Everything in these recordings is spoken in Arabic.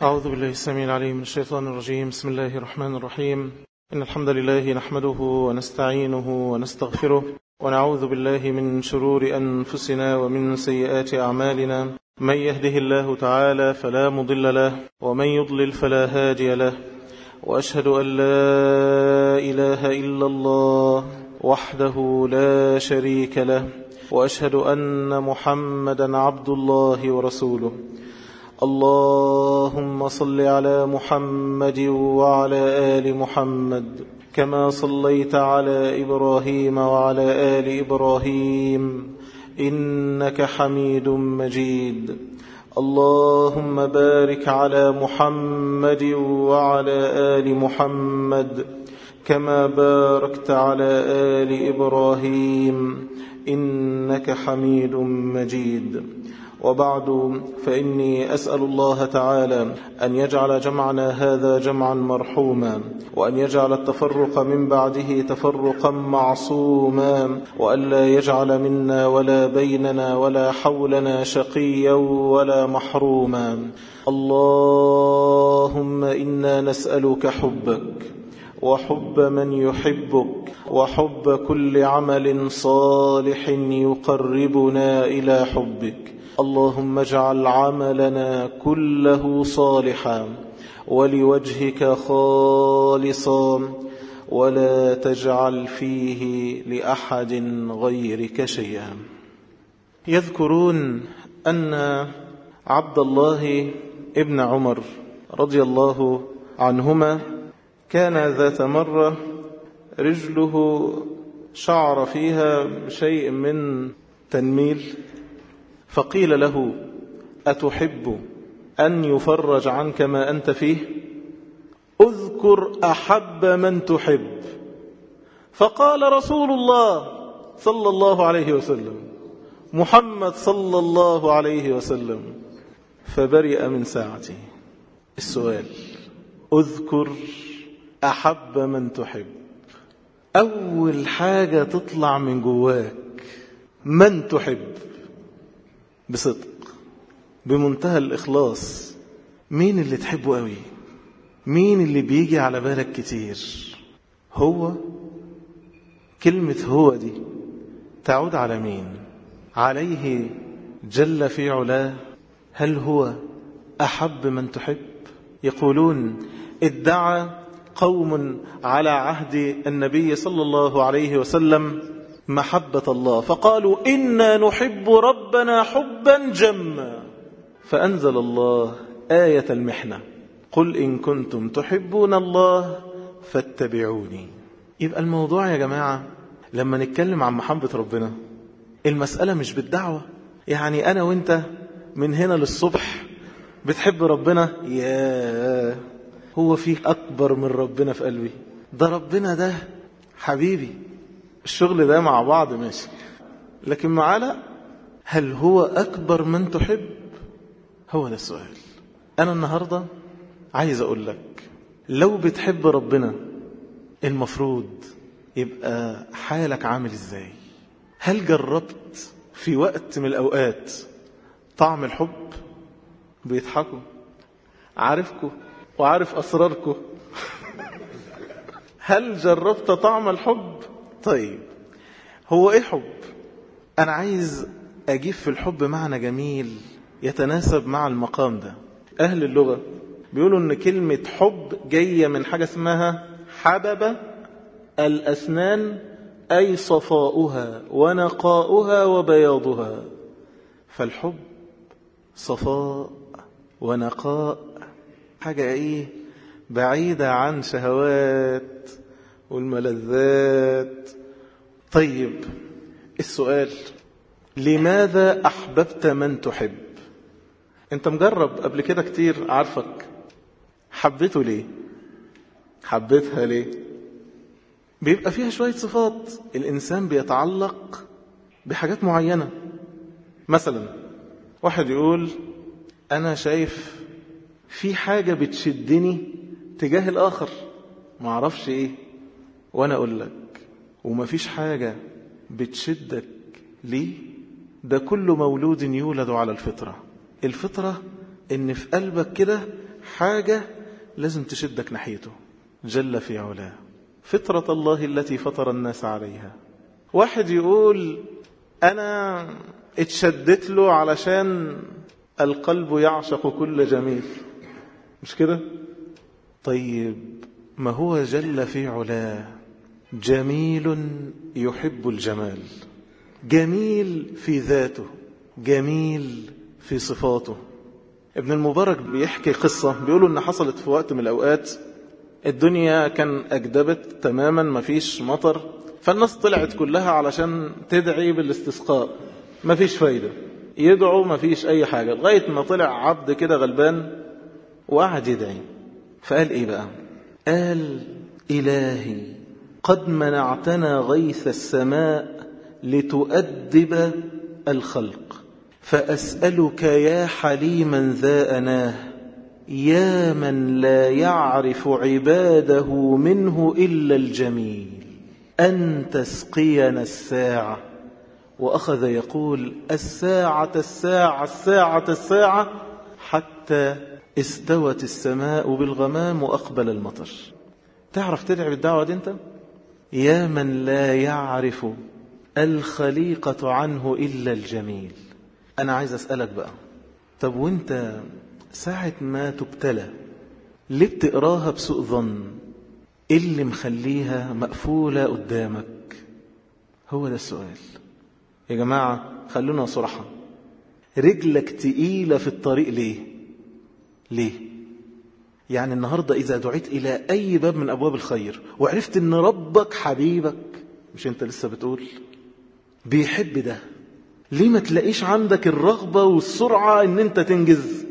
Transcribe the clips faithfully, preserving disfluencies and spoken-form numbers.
أعوذ بالله السميع العليم من الشيطان الرجيم. بسم الله الرحمن الرحيم. إن الحمد لله نحمده ونستعينه ونستغفره ونعوذ بالله من شرور أنفسنا ومن سيئات أعمالنا. من يهده الله تعالى فلا مضل له ومن يضلل فلا هادي له، وأشهد أن لا إله إلا الله وحده لا شريك له، وأشهد أن محمدا عبد الله ورسوله. اللهم صل على محمد وعلى آل محمد كما صليت على إبراهيم وعلى آل إبراهيم إنك حميد مجيد. اللهم بارك على محمد وعلى آل محمد كما باركت على آل إبراهيم إنك حميد مجيد. وبعد، فإني أسأل الله تعالى أن يجعل جمعنا هذا جمعا مرحوما، وأن يجعل التفرق من بعده تفرقا معصوما، وأن لا يجعل منا ولا بيننا ولا حولنا شقيا ولا محروما. اللهم إنا نسألك حبك وحب من يحبك وحب كل عمل صالح يقربنا إلى حبك. اللهم اجعل عملنا كله صالحا ولوجهك خالصا، ولا تجعل فيه لأحد غيرك شيئا. يذكرون أن عبد الله ابن عمر رضي الله عنهما كان ذات مرة رجله شعر فيها شيء من تنميل، فقيل له: أتحب أن يفرج عنك ما أنت فيه؟ أذكر أحب من تحب. فقال رسول الله صلى الله عليه وسلم، محمد صلى الله عليه وسلم، فبرئ من ساعته. السؤال: أذكر أحب من تحب. أول حاجة تطلع من جواك من تحب بصدق، بمنتهى الإخلاص. مين اللي تحبه قوي؟ مين اللي بيجي على بالك كتير؟ هو. كلمة هو دي تعود على مين؟ عليه جل في علاه. هل هو أحب من تحب؟ يقولون: ادعى قوم على عهد النبي صلى الله عليه وسلم محبة الله، فقالوا: إنا نحب ربنا حبا جما، فأنزل الله آية المحنة: قل إن كنتم تحبون الله فاتبعوني. يبقى الموضوع يا جماعة لما نتكلم عن محبة ربنا، المسألة مش بالدعوة. يعني أنا وإنت من هنا للصبح بتحب ربنا، يا هو فيه أكبر من ربنا في قلبي؟ ده ربنا ده حبيبي. الشغل ده مع بعض ماشي، لكن معانا هل هو أكبر من تحب؟ هو ده السؤال. أنا النهاردة عايز أقول لك، لو بتحب ربنا المفروض يبقى حالك عامل إزاي؟ هل جربت في وقت من الأوقات طعم الحب؟ بيضحكوا، عارفكوا وعارف أسراركوا. هل جربت طعم الحب؟ طيب، هو إيه حب؟ أنا عايز أجيب في الحب معنى جميل يتناسب مع المقام ده. أهل اللغة بيقولوا أن كلمة حب جاية من حاجة اسمها حبب الأسنان، أي صفاؤها ونقاؤها وبياضها. فالحب صفاء ونقاء، حاجة إيه؟ بعيدة عن شهوات والملذات. طيب، السؤال: لماذا أحببت من تحب؟ أنت مجرب قبل كده كتير، عارفك حبيته ليه؟ حبيتها ليه؟ بيبقى فيها شوية صفات. الإنسان بيتعلق بحاجات معينة. مثلا واحد يقول: أنا شايف في حاجة بتشدني تجاه الآخر، ما أعرفش إيه، وأنا أقول لك وما فيش حاجة بتشدك ليه. ده كل مولود يولد على الفطرة. الفطرة إن في قلبك كده حاجة لازم تشدك ناحيته جل في علاه، فطرة الله التي فطر الناس عليها. واحد يقول أنا اتشدت له علشان القلب يعشق كل جميل، مش كده؟ طيب ما هو جل في علاه جميل يحب الجمال، جميل في ذاته، جميل في صفاته. ابن المبارك بيحكي قصة، بيقولوا ان حصلت في وقت من الأوقات الدنيا كان أجدبت تماما، مفيش مطر، فالناس طلعت كلها علشان تدعي بالاستسقاء، مفيش فايدة، يدعوا مفيش أي حاجة، لغاية ما طلع عبد كده غلبان وقعد يدعي. فقال إيه بقى؟ قال إلهي قد منعتنا غيث السماء لتؤدب الخلق، فأسألك يا حليما ذا أناه، يا من لا يعرف عباده منه إلا الجميل، أن تسقينا الساعة. وأخذ يقول الساعة الساعة الساعة الساعة حتى استوت السماء بالغمام وأقبل المطر. تعرف تدعي بالدعوة دي انت؟ يا من لا يعرف الخليقة عنه إلا الجميل. أنا عايز أسألك بقى، طب وانت ساعة ما تبتلى ليه بتقراها بسوء ظن؟ إيه اللي مخليها مقفولة قدامك؟ هو ده السؤال يا جماعة. خلونا صراحة، رجلك تقيلة في الطريق ليه؟ ليه؟ يعني النهاردة إذا دعيت إلى أي باب من أبواب الخير وعرفت أن ربك حبيبك، مش أنت لسه بتقول بيحب ده، ليه ما تلاقيش عندك الرغبة والسرعة أن أنت تنجز؟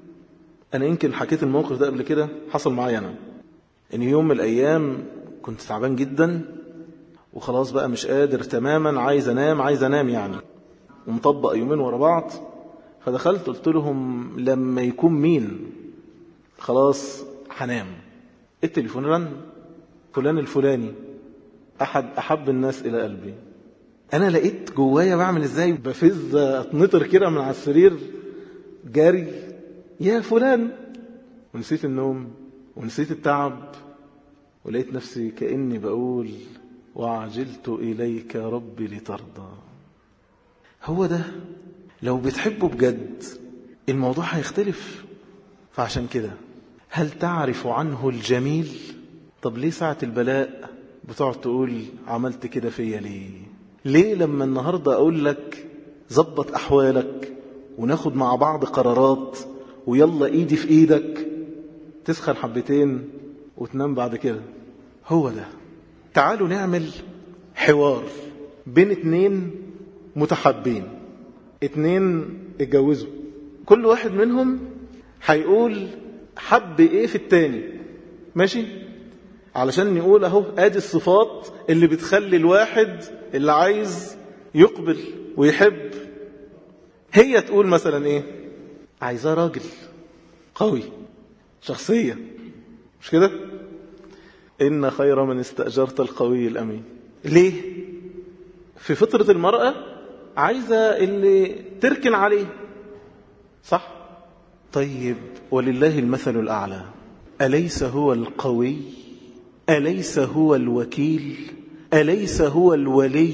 أنا يمكن حكيت الموقف ده قبل كده، حصل معايا أنا إن يوم من الأيام كنت تعبان جدا وخلاص بقى مش قادر تماما، عايز أنام عايز أنام يعني، ومطبق يومين ورا بعض. فدخلت قلت لهم لما يكون مين خلاص هنام. التليفون رن، فلان الفلاني أحد أحب الناس إلى قلبي. أنا لقيت جوايا بعمل إزاي، بفز أتنطر كده من على السرير جاري، يا فلان، ونسيت النوم ونسيت التعب، ولقيت نفسي كأني بقول وعجلت إليك ربي لترضى. هو ده لو بتحبه بجد الموضوع هيختلف. فعشان كده هل تعرف عنه الجميل؟ طب ليه ساعة البلاء بتقعد تقول عملت كده فيا ليه؟ ليه لما النهاردة أقول لك زبط أحوالك وناخد مع بعض قرارات ويلا إيدي في إيدك تسخن حبتين وتنام بعد كده؟ هو ده. تعالوا نعمل حوار بين اتنين متحبين، اتنين اتجوزوا، كل واحد منهم هيقول حب ايه في التاني، ماشي؟ علشان نقول اهو ادي الصفات اللي بتخلي الواحد اللي عايز يقبل ويحب. هي تقول مثلا ايه؟ عايزاه راجل قوي، شخصية، مش كده؟ إن خير من استأجرت القوي الأمين. ليه؟ في فطرة المرأة عايزة اللي تركن عليه، صح؟ طيب ولله المثل الأعلى، أليس هو القوي؟ أليس هو الوكيل؟ أليس هو الولي؟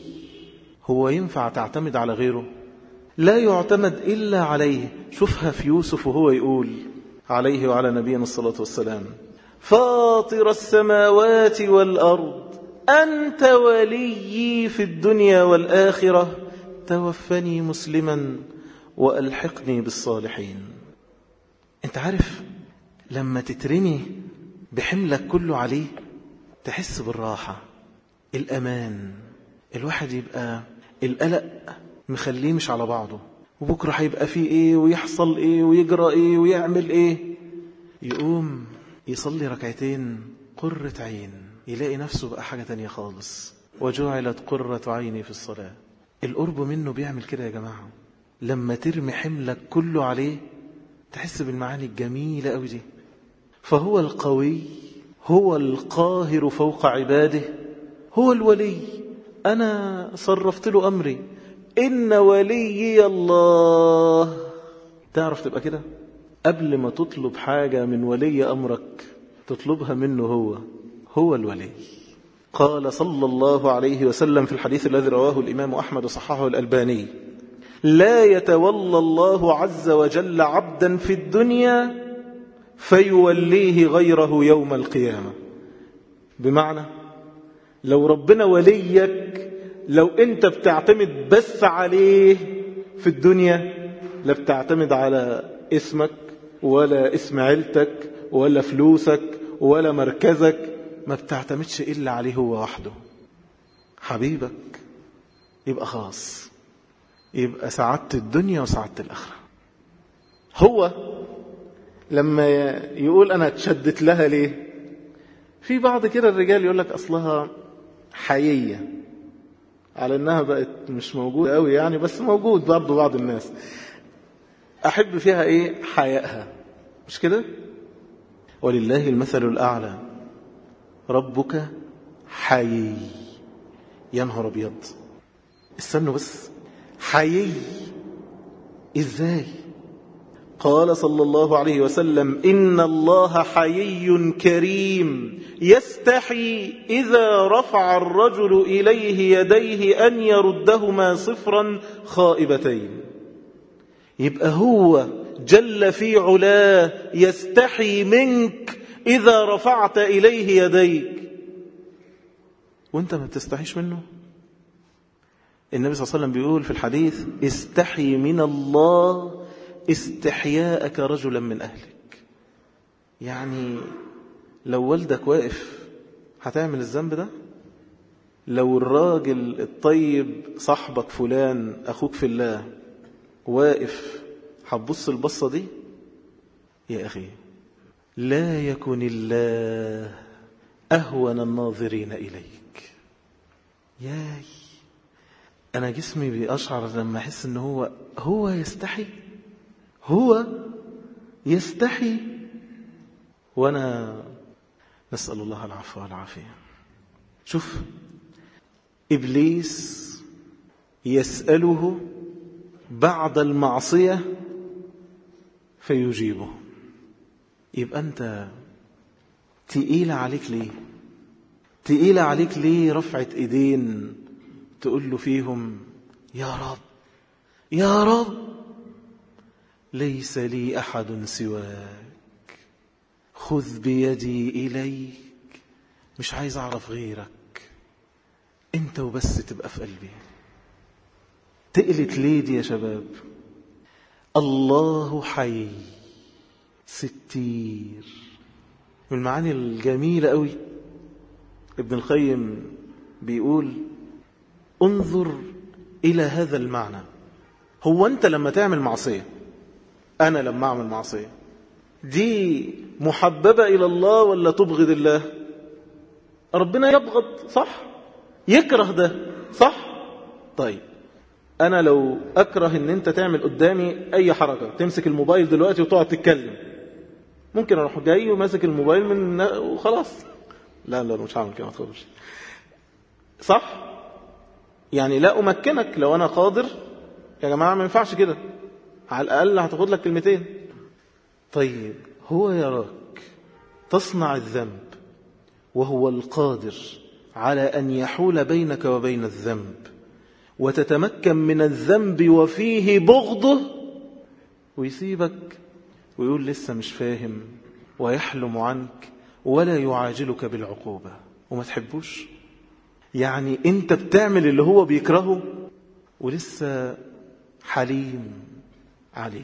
هو ينفع تعتمد على غيره؟ لا يعتمد إلا عليه. شوفها في يوسف وهو يقول عليه وعلى نبينا الصلاة والسلام فاطر السماوات والأرض أنت وليي في الدنيا والآخرة توفني مسلما وألحقني بالصالحين. انت عارف لما تترمي بحملك كله عليه تحس بالراحة، الأمان. الواحد يبقى القلق مخليه مش على بعضه، وبكرة هيبقى فيه ايه ويحصل ايه ويجرى ايه ويعمل ايه، يقوم يصلي ركعتين قرة عين يلاقي نفسه بقى حاجة تانية خالص. وجعلت قرة عيني في الصلاة. القرب منه بيعمل كده يا جماعة. لما ترمي حملك كله عليه تحس بالمعاني الجميلة قوي دي. فهو القوي، هو القاهر فوق عباده، هو الولي. أنا صرفت له أمري، إن وليي الله. تعرف تبقى كده؟ قبل ما تطلب حاجة من ولي أمرك تطلبها منه هو هو الولي. قال صلى الله عليه وسلم في الحديث الذي رواه الإمام أحمد وصححه الألباني: لا يتولى الله عز وجل عبدا في الدنيا فيوليه غيره يوم القيامة. بمعنى لو ربنا وليك، لو انت بتعتمد بس عليه في الدنيا، لا بتعتمد على اسمك ولا اسم عيلتك ولا فلوسك ولا مركزك، ما بتعتمدش إلا عليه هو وحده، حبيبك، يبقى خلاص، يبقى سعادة الدنيا وسعادة الآخرة. هو لما يقول أنا اتشدت لها ليه؟ في بعض كده الرجال يقول لك أصلها حيية، على أنها بقت مش موجودة قوي يعني، بس موجود برضو بعض الناس أحب فيها إيه؟ حيائها، مش كده؟ ولله المثل الأعلى، ربك حيي. يا نهار أبيض، استنوا بس، حيي إزاي؟ قال صلى الله عليه وسلم: إن الله حيي كريم يستحي إذا رفع الرجل إليه يديه أن يردهما صفرا خائبتين. يبقى هو جل في علاه يستحي منك إذا رفعت إليه يديك، وانت ما بتستحيش منه. النبي صلى الله عليه وسلم بيقول في الحديث: استحي من الله استحياءك رجلا من أهلك. يعني لو والدك واقف هتعمل الذنب ده؟ لو الراجل الطيب صاحبك فلان أخوك في الله واقف هتبص البصة دي؟ يا أخي لا يكن الله أهون الناظرين إليك. ياي أنا جسمي بيشعر لما أحس أنه هو هو يستحي، هو يستحي، وأنا نسأل الله العفو والعافية. شوف إبليس يسأله بعد المعصية فيجيبه. يبقى أنت تقيل عليك ليه؟ تقيل عليك ليه رفعة إيدين تقول له فيهم: يا رب يا رب ليس لي أحد سواك، خذ بيدي إليك، مش عايز أعرف غيرك، أنت وبس تبقى في قلبي. تقلت ليه دي يا شباب؟ الله حي ستير. من المعاني الجميلة قوي ابن القيم بيقول: انظر إلى هذا المعنى. هو أنت لما تعمل معصية، أنا لما أعمل معصية دي محببة إلى الله ولا تبغض الله؟ ربنا يبغض، صح؟ يكره ده، صح؟ طيب أنا لو أكره أن أنت تعمل قدامي أي حركة، تمسك الموبايل دلوقتي وتقعد تتكلم، ممكن أروح جاي وماسك الموبايل من وخلاص. لا لا مش هعمل كده، ما تخافش، صح؟ يعني لا أمكنك. لو أنا قادر يا جماعة ما ينفعش كده، على الأقل هتاخد لك كلمتين. طيب هو يراك تصنع الذنب وهو القادر على أن يحول بينك وبين الذنب وتتمكن من الذنب وفيه بغضه، ويسيبك ويقول لسه مش فاهم ويحلم عنك ولا يعاجلك بالعقوبة وما تحبوش. يعني انت بتعمل اللي هو بيكرهه ولسه حليم عليك.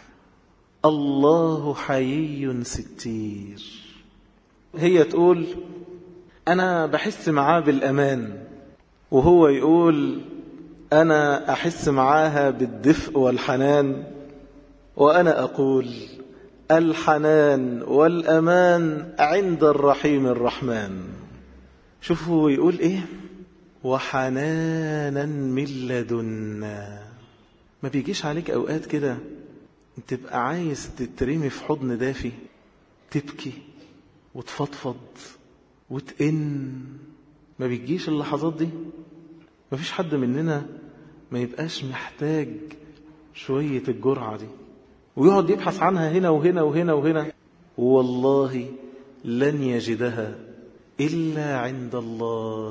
الله حيي ستير. هي تقول أنا بحس معاه بالأمان، وهو يقول أنا أحس معاها بالدفء والحنان، وأنا أقول الحنان والأمان عند الرحيم الرحمن. شوفوا يقول إيه: وحنانا من لدنا. ما بيجيش عليك أوقات كده تبقى عايز تترمي في حضن دافي، تبكي وتفضفض وتئن؟ ما بيجيش اللحظات دي؟ ما فيش حد مننا ما يبقاش محتاج شوية الجرعة دي، ويقعد يبحث عنها هنا وهنا وهنا وهنا، والله لن يجدها إلا عند الله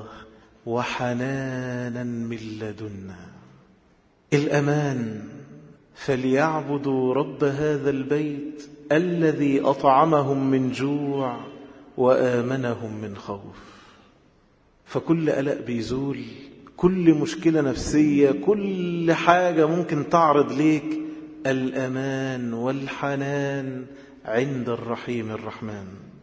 وحنانا من لدنا. الأمان، فليعبدوا رب هذا البيت الذي أطعمهم من جوع وآمنهم من خوف. فكل قلق بيزول، كل مشكلة نفسية، كل حاجة ممكن تعرض ليك، الأمان والحنان عند الرحيم الرحمن.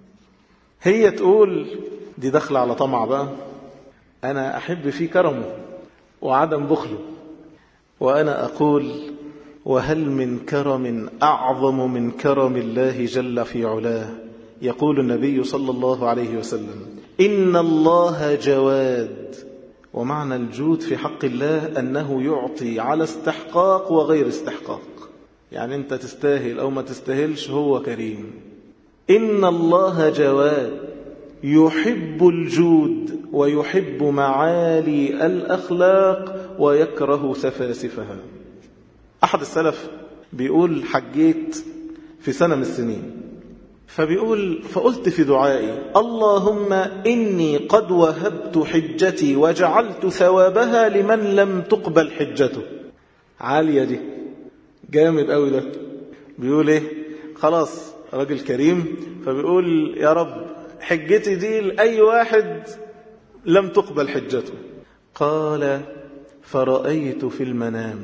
هي تقول دي داخلة على طمع بقى، أنا أحب فيه كرمه وعدم بخله، وأنا أقول وهل من كرم أعظم من كرم الله جل في علاه؟ يقول النبي صلى الله عليه وسلم إن الله جواد. ومعنى الجود في حق الله أنه يعطي على استحقاق وغير استحقاق، يعني أنت تستاهل أو ما تستاهلش، هو كريم. إن الله جواد يحب الجود ويحب معالي الأخلاق ويكره سفاسفها. أحد السلف بيقول حجيت في سنة من السنين، فبيقول فقلت في دعائي اللهم إني قد وهبت حجتي وجعلت ثوابها لمن لم تقبل حجته. عالية دي، جامد قوي ده. بيقول ايه؟ خلاص راجل كريم، فبيقول يا رب حجتي دي لأي واحد لم تقبل حجته. قال فرأيت في المنام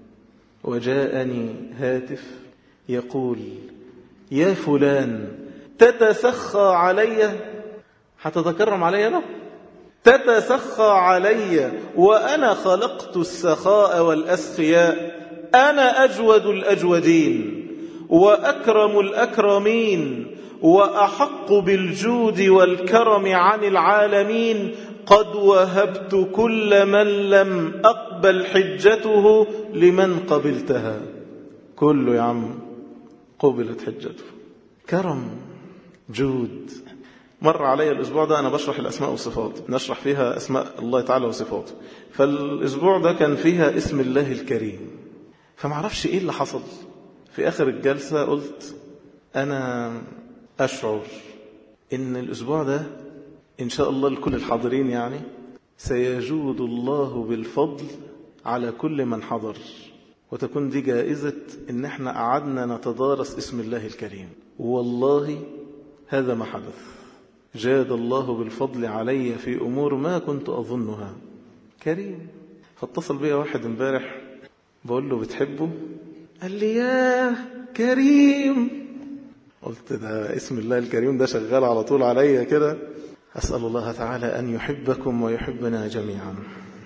وجاءني هاتف يقول يا فلان تتسخى علي، هتتكرم علي أنا؟ تتسخى علي وأنا خلقت السخاء والأسخياء، أنا أجود الأجودين وأكرم الأكرمين وأحق بالجود والكرم عن العالمين، قد وهبت كل من لم أقبل حجته لمن قبلتها. كله يا عم قبلت حجته. كرم، جود. مر علي الأسبوع ده أنا بشرح الأسماء والصفات، نشرح فيها أسماء الله تعالى وصفاته، فالأسبوع ده كان فيها اسم الله الكريم. فمعرفش إيه اللي حصل في آخر الجلسة، قلت أنا أشعر إن الأسبوع ده إن شاء الله لكل الحاضرين يعني سيجود الله بالفضل على كل من حضر، وتكون دي جائزة إن احنا قعدنا نتدارس اسم الله الكريم. والله هذا ما حدث، جاد الله بالفضل علي في أمور ما كنت أظنها. كريم. فاتصل بي واحد امبارح بقول له بتحبه؟ قال لي يا كريم. قلت ده اسم الله الكريم ده شغال على طول عليا كده. أسأل الله تعالى أن يحبكم ويحبنا جميعا.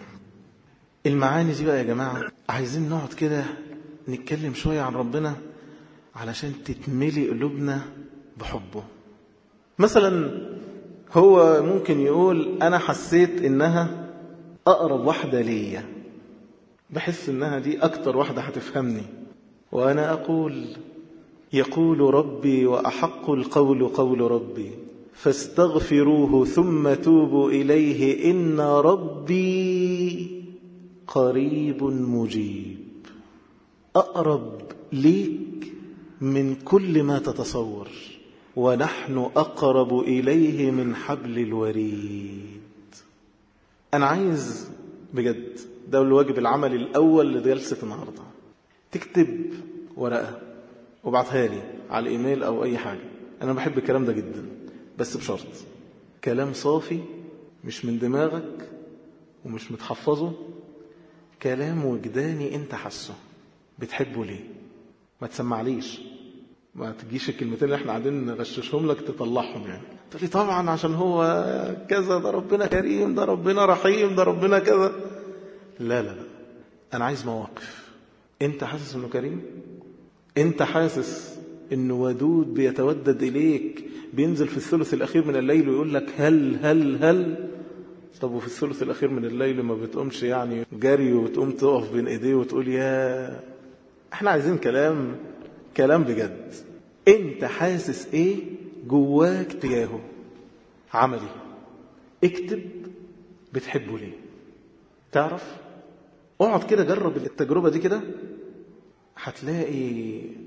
المعاني دي بقى يا جماعة عايزين نقعد كده نتكلم شوية عن ربنا علشان تتملي قلوبنا بحبه. مثلا هو ممكن يقول أنا حسيت إنها أقرب واحدة ليا، بحس إنها دي أكتر واحدة هتفهمني، وأنا أقول يقول ربي وأحق القول قول ربي فاستغفروه ثم توبوا إليه إن ربي قريب مجيب. أقرب ليك من كل ما تتصور، ونحن أقرب إليه من حبل الوريد. أنا عايز بجد، ده الواجب العملي الأول لجلسة النهاردة، تكتب ورقة وبعتها لي على الإيميل أو أي حاجة. أنا بحب الكلام ده جدا، بس بشرط كلام صافي مش من دماغك ومش متحفظه، كلام وجداني انت حسه بتحبه ليه. ما تسمعليش، ما تجيش الكلمتين اللي احنا قاعدين نغششهم لك تطلعهم يعني تقولي طبعا عشان هو كذا، ده ربنا كريم، ده ربنا رحيم، ده ربنا كذا. لا لا لا، انا عايز مواقف. انت حاسس انه كريم؟ انت حاسس انه ودود بيتودد اليك، بينزل في الثلث الاخير من الليل ويقول لك هل هل هل طب وفي الثلث الأخير من الليل ما بتقومش يعني جري وتقوم تقف بين إيديه وتقول يا؟ احنا عايزين كلام، كلام بجد. انت حاسس ايه جواك تجاهه؟ عملي. اكتب بتحبه ليه. تعرف؟ اقعد كده جرب التجربة دي كده، هتلاقي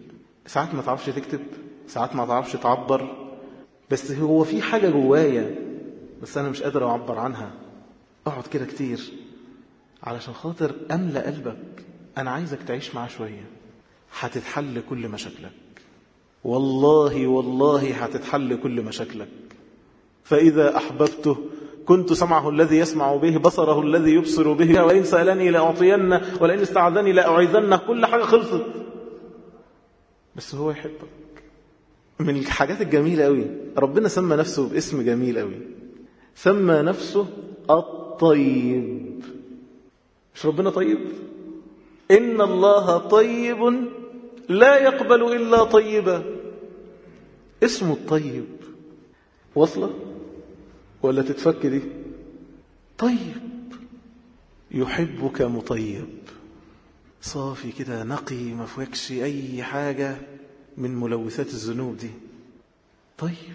ساعات ما تعرفش تكتب، ساعات ما تعرفش تعبر، بس هو في حاجة جوايا بس أنا مش قادر أعبر عنها. اقعد كده كتير علشان خاطر أملأ قلبك. أنا عايزك تعيش معاه شوية، هتتحل كل مشاكلك، والله والله هتتحل كل مشاكلك. فإذا أحببته كنت سمعه الذي يسمع به، بصره الذي يبصر به، وإن سألني لأعطينه، ولئن استعاذني لأعيذنه. كل حاجة خلصت، بس هو يحبك. من الحاجات الجميلة قوي ربنا سمى نفسه باسم جميل قوي، سمى نفسه الطيب. مش ربنا طيب؟ إن الله طيب لا يقبل إلا طيبا. اسمه الطيب. وصلة ولا تتفك دي؟ طيب، يحبك مطيب، صافي كده، نقي، ما فيكش أي حاجة من ملوثات الذنوب دي. طيب،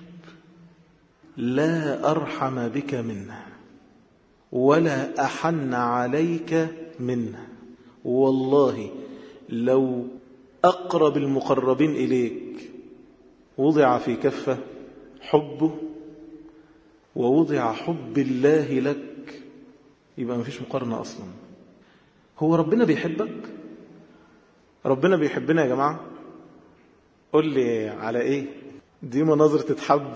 لا أرحم بك منه ولا أحن عليك منه. والله لو أقرب المقربين إليك وضع في كفة حبه ووضع حب الله لك، يبقى ما فيش مقارنة أصلا. هو ربنا بيحبك؟ ربنا بيحبنا يا جماعة؟ قل لي على إيه؟ دي مناظر تتحب.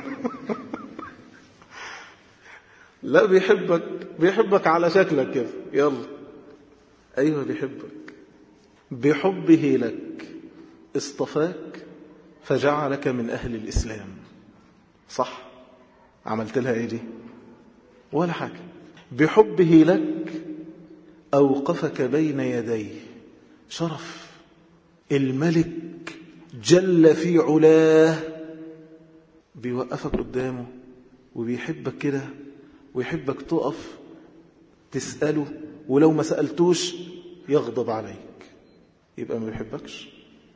لا، بيحبك، بيحبك على شكلك كده. يلا، أيوة بيحبك. بحبه لك اصطفاك فجعلك من أهل الإسلام. صح؟ عملت لها إيه دي؟ ولا حاجة. بحبه لك أوقفك بين يديه. شرف الملك جل في علاه بيوقفك قدامه وبيحبك كده، ويحبك تقف تسأله، ولو ما سألتوش يغضب عليك، يبقى ما بيحبكش.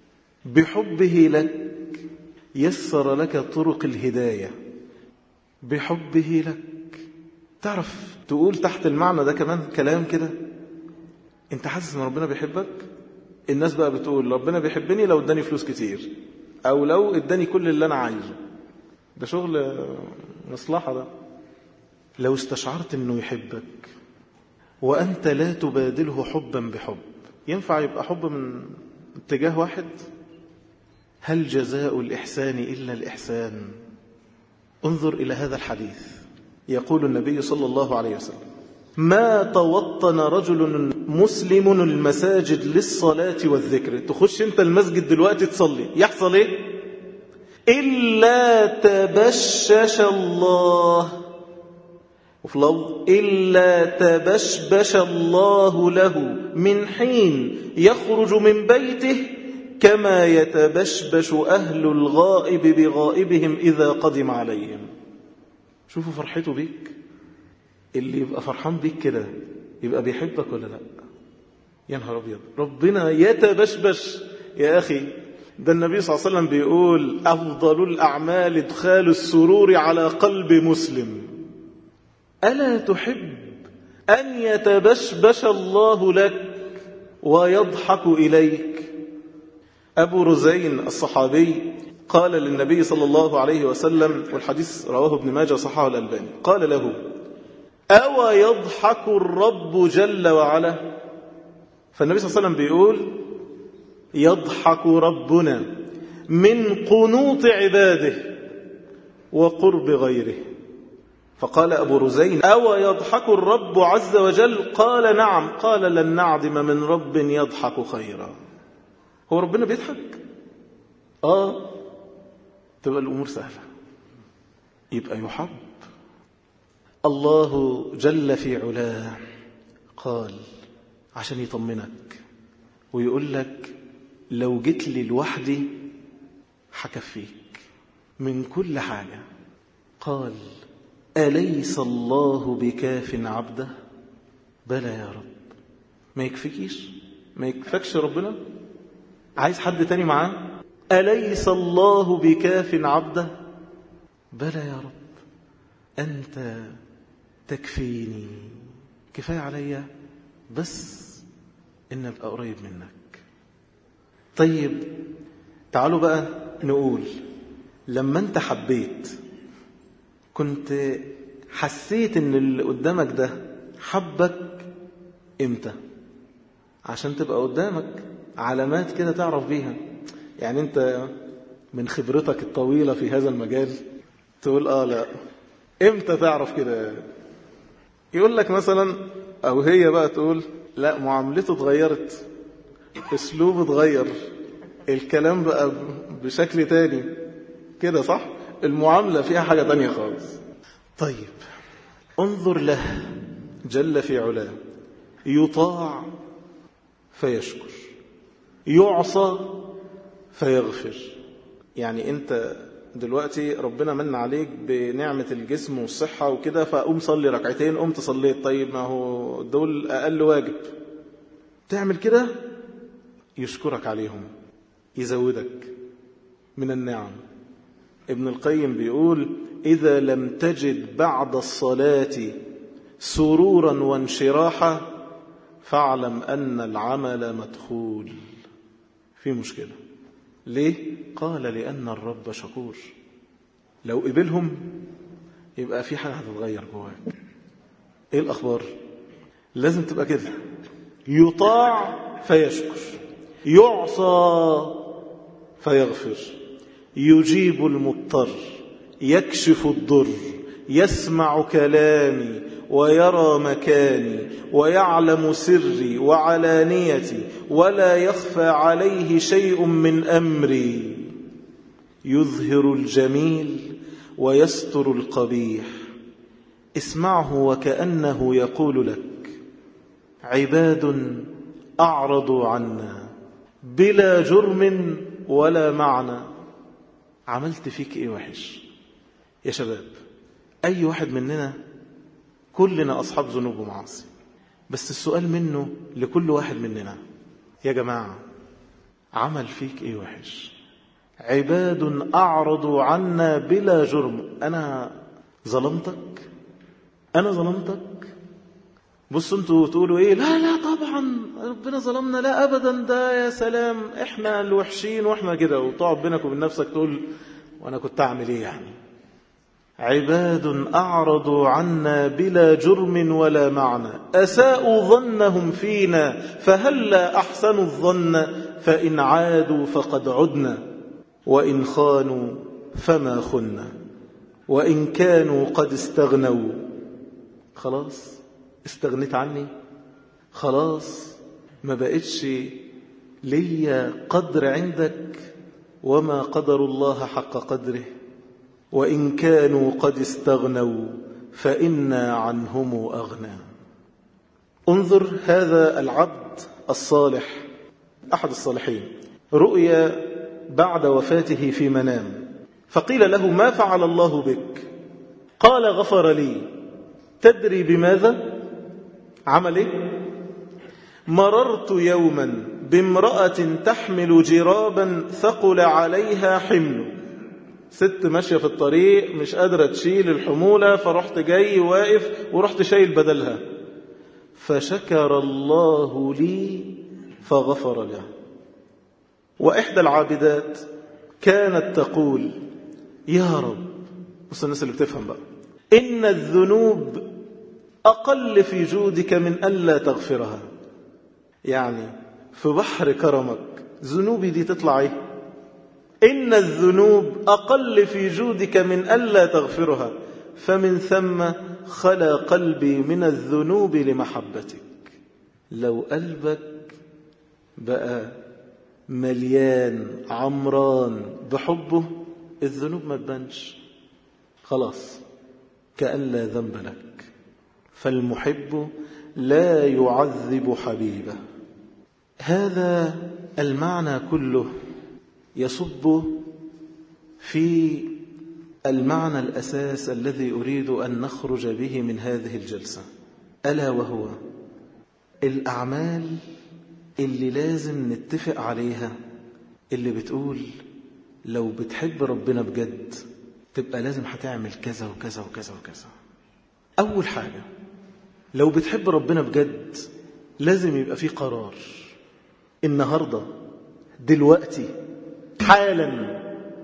بحبه لك يسر لك طرق الهداية. بحبه لك تعرف تقول تحت المعنى ده كمان كلام كده. انت حاسس ان ربنا بيحبك؟ الناس بقى بتقول ربنا بيحبني لو اداني فلوس كتير، او لو اداني كل اللي انا عايزه. ده شغل مصلحة ده. لو استشعرت انه يحبك وانت لا تبادله حبا بحب، ينفع يبقى حب من اتجاه واحد؟ هل جزاء الإحسان إلا الإحسان؟ انظر إلى هذا الحديث. يقول النبي صلى الله عليه وسلم: ما توطن رجل مسلم المساجد للصلاة والذكر. تخش انت المسجد دلوقتي تصلي، يحصل ايه؟ إلا تبشش الله، وفي لفظ إلا تبشبش الله له من حين يخرج من بيته كما يتبشبش أهل الغائب بغائبهم إذا قدم عليهم. شوفوا فرحته بيك. اللي يبقى فرحان بيك كده يبقى بيحبك ولا لا؟ يا نهار أبيض، ربنا يتبشبش يا أخي. ده النبي صلى الله عليه وسلم بيقول: أفضل الأعمال إدخال السرور على قلب مسلم. ألا تحب أن يتبشبش الله لك ويضحك إليك؟ أبو رزين الصحابي قال للنبي صلى الله عليه وسلم، والحديث رواه ابن ماجه صححه الألباني، قال له: أو يضحك الرب جل وعلا؟ فالنبي صلى الله عليه وسلم بيقول: يضحك ربنا من قنوط عباده وقرب غيره. فقال أبو رزين: أو يضحك الرب عز وجل؟ قال: نعم. قال: لن نعدم من رب يضحك خيرا. هو ربنا بيضحك؟ آه، تبقى الأمور سهلة، يبقى يحب. الله جل في علاه قال عشان يطمنك ويقول لك: لو جيت لي لوحدي حكفيك من كل حاجة. قال: أليس الله بكاف عبده؟ بلى يا رب. ما يكفيكيش؟ ما يكفكش ربنا؟ عايز حد تاني معاه؟ أليس الله بكاف عبده؟ بلى يا رب، أنت تكفيني، كفاية عليا بس إن أبقى قريب منك. طيب، تعالوا بقى نقول، لما انت حبيت كنت حسيت ان اللي قدامك ده حبك امتى؟ عشان تبقى قدامك علامات كده تعرف بيها. يعني انت من خبرتك الطويلة في هذا المجال تقول اه لا، امتى تعرف كده؟ يقول لك مثلا، او هي بقى تقول لا معاملته اتغيرت، اسلوبه اتغير، الكلام بقى بشكل تاني كده، صح؟ المعاملة فيها حاجة تانية خالص. طيب انظر له جل في علاه، يطاع فيشكر، يعصى فيغفر. يعني انت دلوقتي ربنا من عليك بنعمة الجسم والصحة وكده، فقوم صلي ركعتين، قمت صليت، طيب ما هو دول أقل واجب، تعمل كده يشكرك عليهم، يزودك من النعم. ابن القيم بيقول إذا لم تجد بعد الصلاة سرورا وانشراحا فاعلم أن العمل مدخول، في مشكلة. ليه؟ قال لأن الرب شكور، لو قبلهم يبقى في حاجة هتتغير جواك. ايه الأخبار؟ لازم تبقى كده، يطاع فيشكر، يعصى فيغفر، يجيب المضطر، يكشف الضر، يسمع كلامي ويرى مكاني ويعلم سري وعلانيتي ولا يخفى عليه شيء من أمري، يظهر الجميل ويستر القبيح. اسمعه وكأنه يقول لك عباد أعرضوا عنا بلا جرم ولا معنى. عملت فيك ايه وحش يا شباب؟ أي واحد مننا، كلنا أصحاب ذنوب ومعاصي، بس السؤال منه لكل واحد مننا، يا جماعة عمل فيك ايه وحش؟ عباد أعرضوا عنا بلا جرم. أنا ظلمتك؟ أنا ظلمتك؟ بصوا انتوا تقولوا ايه، لا لا طبعا ربنا ظلمنا، لا أبدا، ده يا سلام احنا الوحشين واحنا كده، وتقعد بينك وبين نفسك تقول وانا كنت أعمل ايه يعني. عباد أعرضوا عنا بلا جرم ولا معنى، أساءوا ظنهم فينا فهلا أحسنوا الظن، فإن عادوا فقد عدنا، وإن خانوا فما خنا، وإن كانوا قد استغنوا. خلاص استغنيت عني، خلاص ما بقتش ليا قدر عندك، وما قدر الله حق قدره، وإن كانوا قد استغنوا فإنا عنهم أغنى. انظر هذا العبد الصالح، أحد الصالحين، رؤيا بعد وفاته في منام، فقيل له ما فعل الله بك؟ قال غفر لي. تدري بماذا عمل ايه؟ مررت يوما بامرأة تحمل جرابا ثقل عليها حمل، ست ماشية في الطريق مش قادرة تشيل الحمولة، فرحت جاي واقف ورحت شايل بدلها، فشكر الله لي فغفر له. وإحدى العابدات كانت تقول يا رب، بص الناس اللي بتفهم بقى، إن الذنوب أقل في جودك من ألا تغفرها. يعني في بحر كرمك ذنوبي دي تطلع ايه؟ إن الذنوب أقل في جودك من ألا تغفرها، فمن ثم خلا قلبي من الذنوب لمحبتك. لو قلبك بقى مليان عمران بحبه، الذنوب ما تبانش، خلاص كأن لا ذنب لك. فالمحب لا يعذب حبيبه. هذا المعنى كله يصب في المعنى الأساس الذي أريد أن نخرج به من هذه الجلسة، ألا وهو الأعمال اللي لازم نتفق عليها، اللي بتقول لو بتحب ربنا بجد تبقى لازم هتعمل كذا وكذا وكذا وكذا. أول حاجة، لو بتحب ربنا بجد لازم يبقى في قرار النهاردة دلوقتي حالا.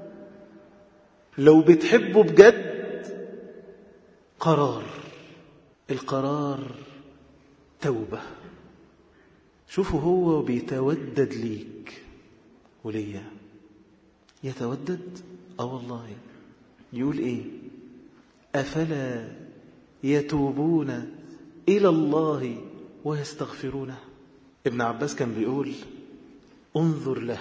لو بتحبه بجد قرار، القرار توبة. شوفوا هو بيتودد ليك وليا، يتودد. اه والله يقول ايه؟ أفلا يتوبون إلى الله ويستغفرونه. ابن عباس كان بيقول انظر له،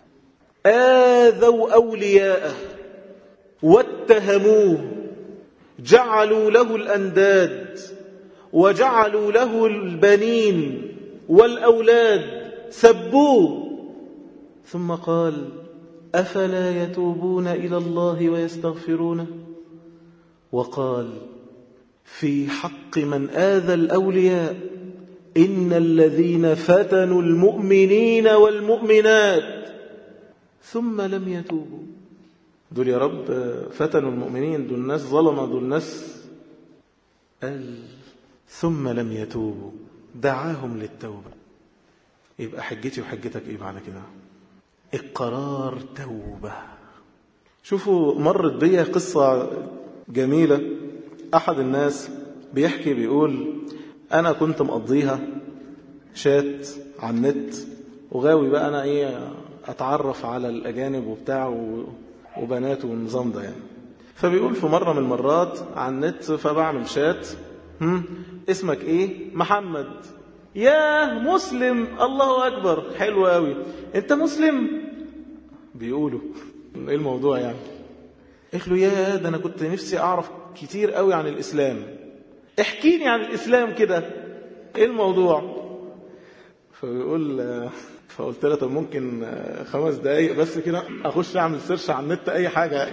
آذوا أولياءه واتهموه، جعلوا له الأنداد وجعلوا له البنين والأولاد، سبوه، ثم قال أفلا يتوبون إلى الله ويستغفرونه. وقال في حق من آذى الأولياء إن الذين فتنوا المؤمنين والمؤمنات ثم لم يتوبوا. دول يا رب فتنوا المؤمنين، دول ناس ظلمة، دول ناس. قال ثم لم يتوبوا، دعاهم للتوبة. يبقى حجتي وحجتك ايه بعد كده؟ القرار توبة. شوفوا مرت بي قصة جميلة. أحد الناس بيحكي بيقول أنا كنت مقضيها شات على النت وغاوي بقى أنا إيه أتعرف على الأجانب وبتاع وبنات والنظام ده يعني. فبيقول في مرة من المرات على النت فبعمل شات، هم اسمك إيه؟ محمد. ياه مسلم، الله أكبر، حلو قوي، أنت مسلم؟ بيقولوا إيه الموضوع يعني؟ قلت له يا ده أنا كنت نفسي أعرف كتير قوي عن الإسلام، احكي لي عن الإسلام كده، إيه الموضوع؟ فبيقول فقلت له طب ممكن خمس دقايق بس كده أخش أعمل سيرش على النت أي حاجة.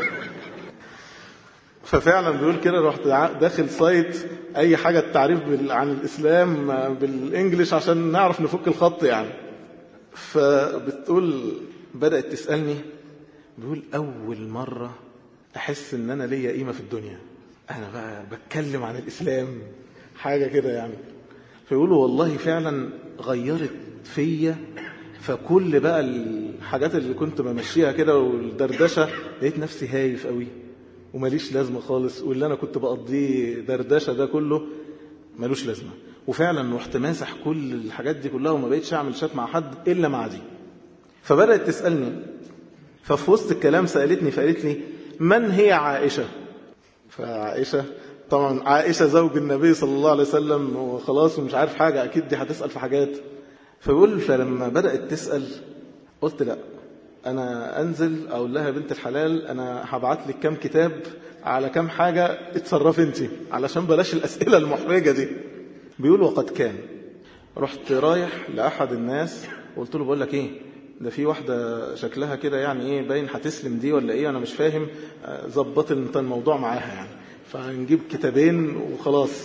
ففعلا بيقول كده رحت داخل سايت أي حاجة التعريف عن الإسلام بالإنجليش عشان نعرف نفك الخط يعني. فبتقول بدأت تسألني، بيقول أول مرة أحس إن أنا ليا قيمة في الدنيا، أنا بقى بتكلم عن الإسلام حاجة كده يعني. فيقولوا والله فعلا غيرت فيا، فكل بقى الحاجات اللي كنت بمشيها كده والدردشة لقيت نفسي هايف قوي وماليش لازمة خالص، واللي أنا كنت بقضيه دردشة ده كله مالوش لازمة. وفعلا رحت ماسح كل الحاجات دي كلها وما بقيتش أعمل شات مع حد إلا مع دي. فبدأت تسألني، ففي وسط الكلام سألتني فقالت لي من هي عائشة؟ فعائشة طبعا عائشة زوج النبي صلى الله عليه وسلم وخلاص ومش عارف حاجة، أكيد دي هتسأل في حاجات. فيقول فلما بدأت تسأل قلت لا، أنا أنزل أقول لها بنت الحلال أنا هبعت لك كام كتاب على كام حاجة اتصرف انت علشان بلاش الأسئلة المحرجة دي. بيقول وقد كان رحت رايح لأحد الناس وقلت له بقول لك ايه، ده في واحدة شكلها كده يعني ايه باين هتسلم دي ولا ايه، انا مش فاهم، ظبط انت الموضوع معاها يعني، فنجيب كتابين وخلاص.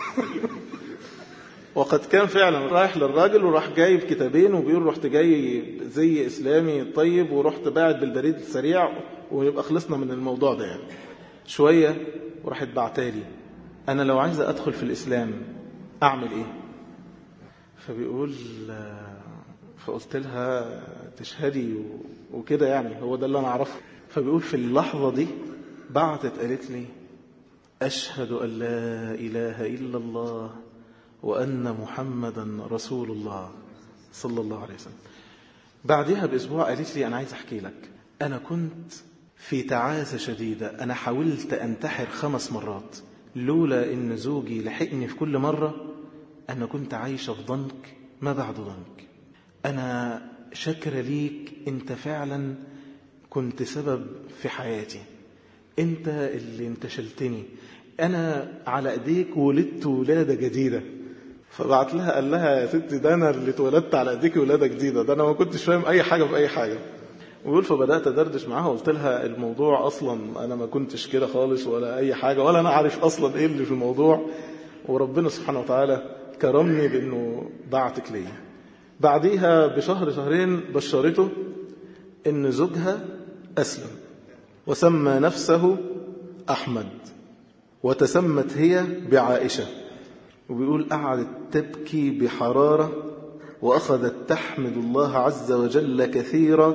وقد كان فعلا رايح للراجل وراح جايب كتابين وبيقول رحت جاي زي إسلامي طيب ورحت باعت بالبريد السريع ويبقى خلصنا من الموضوع ده يعني. شوية وراحت بعتالي أنا لو عايزة أدخل في الإسلام أعمل إيه؟ فبيقول فقلت لها تشهدي وكده يعني، هو ده اللي أنا أعرفه. فبيقول في اللحظة دي بعتت قالت لي أشهد أن لا إله إلا الله وأن محمدا رسول الله صلى الله عليه وسلم. بعدها بأسبوع قالت لي أنا عايز أحكي لك، أنا كنت في تعاسة شديدة، أنا حاولت أنتحر خمس مرات لولا إن زوجي لحقني في كل مرة، أنا كنت عايشة في ضنك ما بعد ضنك. أنا شكر ليك، أنت فعلا كنت سبب في حياتي، أنت اللي انتشلتني، أنا على أيديك ولدت ولادة جديدة. فبعت لها قال لها يا ستي ده أنا اللي اتولدت على أيديك ولادة جديدة، ده أنا ما كنتش فاهم أي حاجة في أي حاجة. ويقول فبدأت أدردش معاها وقلت لها الموضوع أصلا أنا ما كنتش كده خالص ولا أي حاجة، ولا أنا عارف أصلا إيه اللي في الموضوع، وربنا سبحانه وتعالى كرمني بأنه بعتك لي. بعديها بشهر شهرين بشرته إن زوجها أسلم وسمى نفسه أحمد وتسمت هي بعائشة. وبيقول قعدت تبكي بحرارة وأخذت تحمد الله عز وجل كثيرا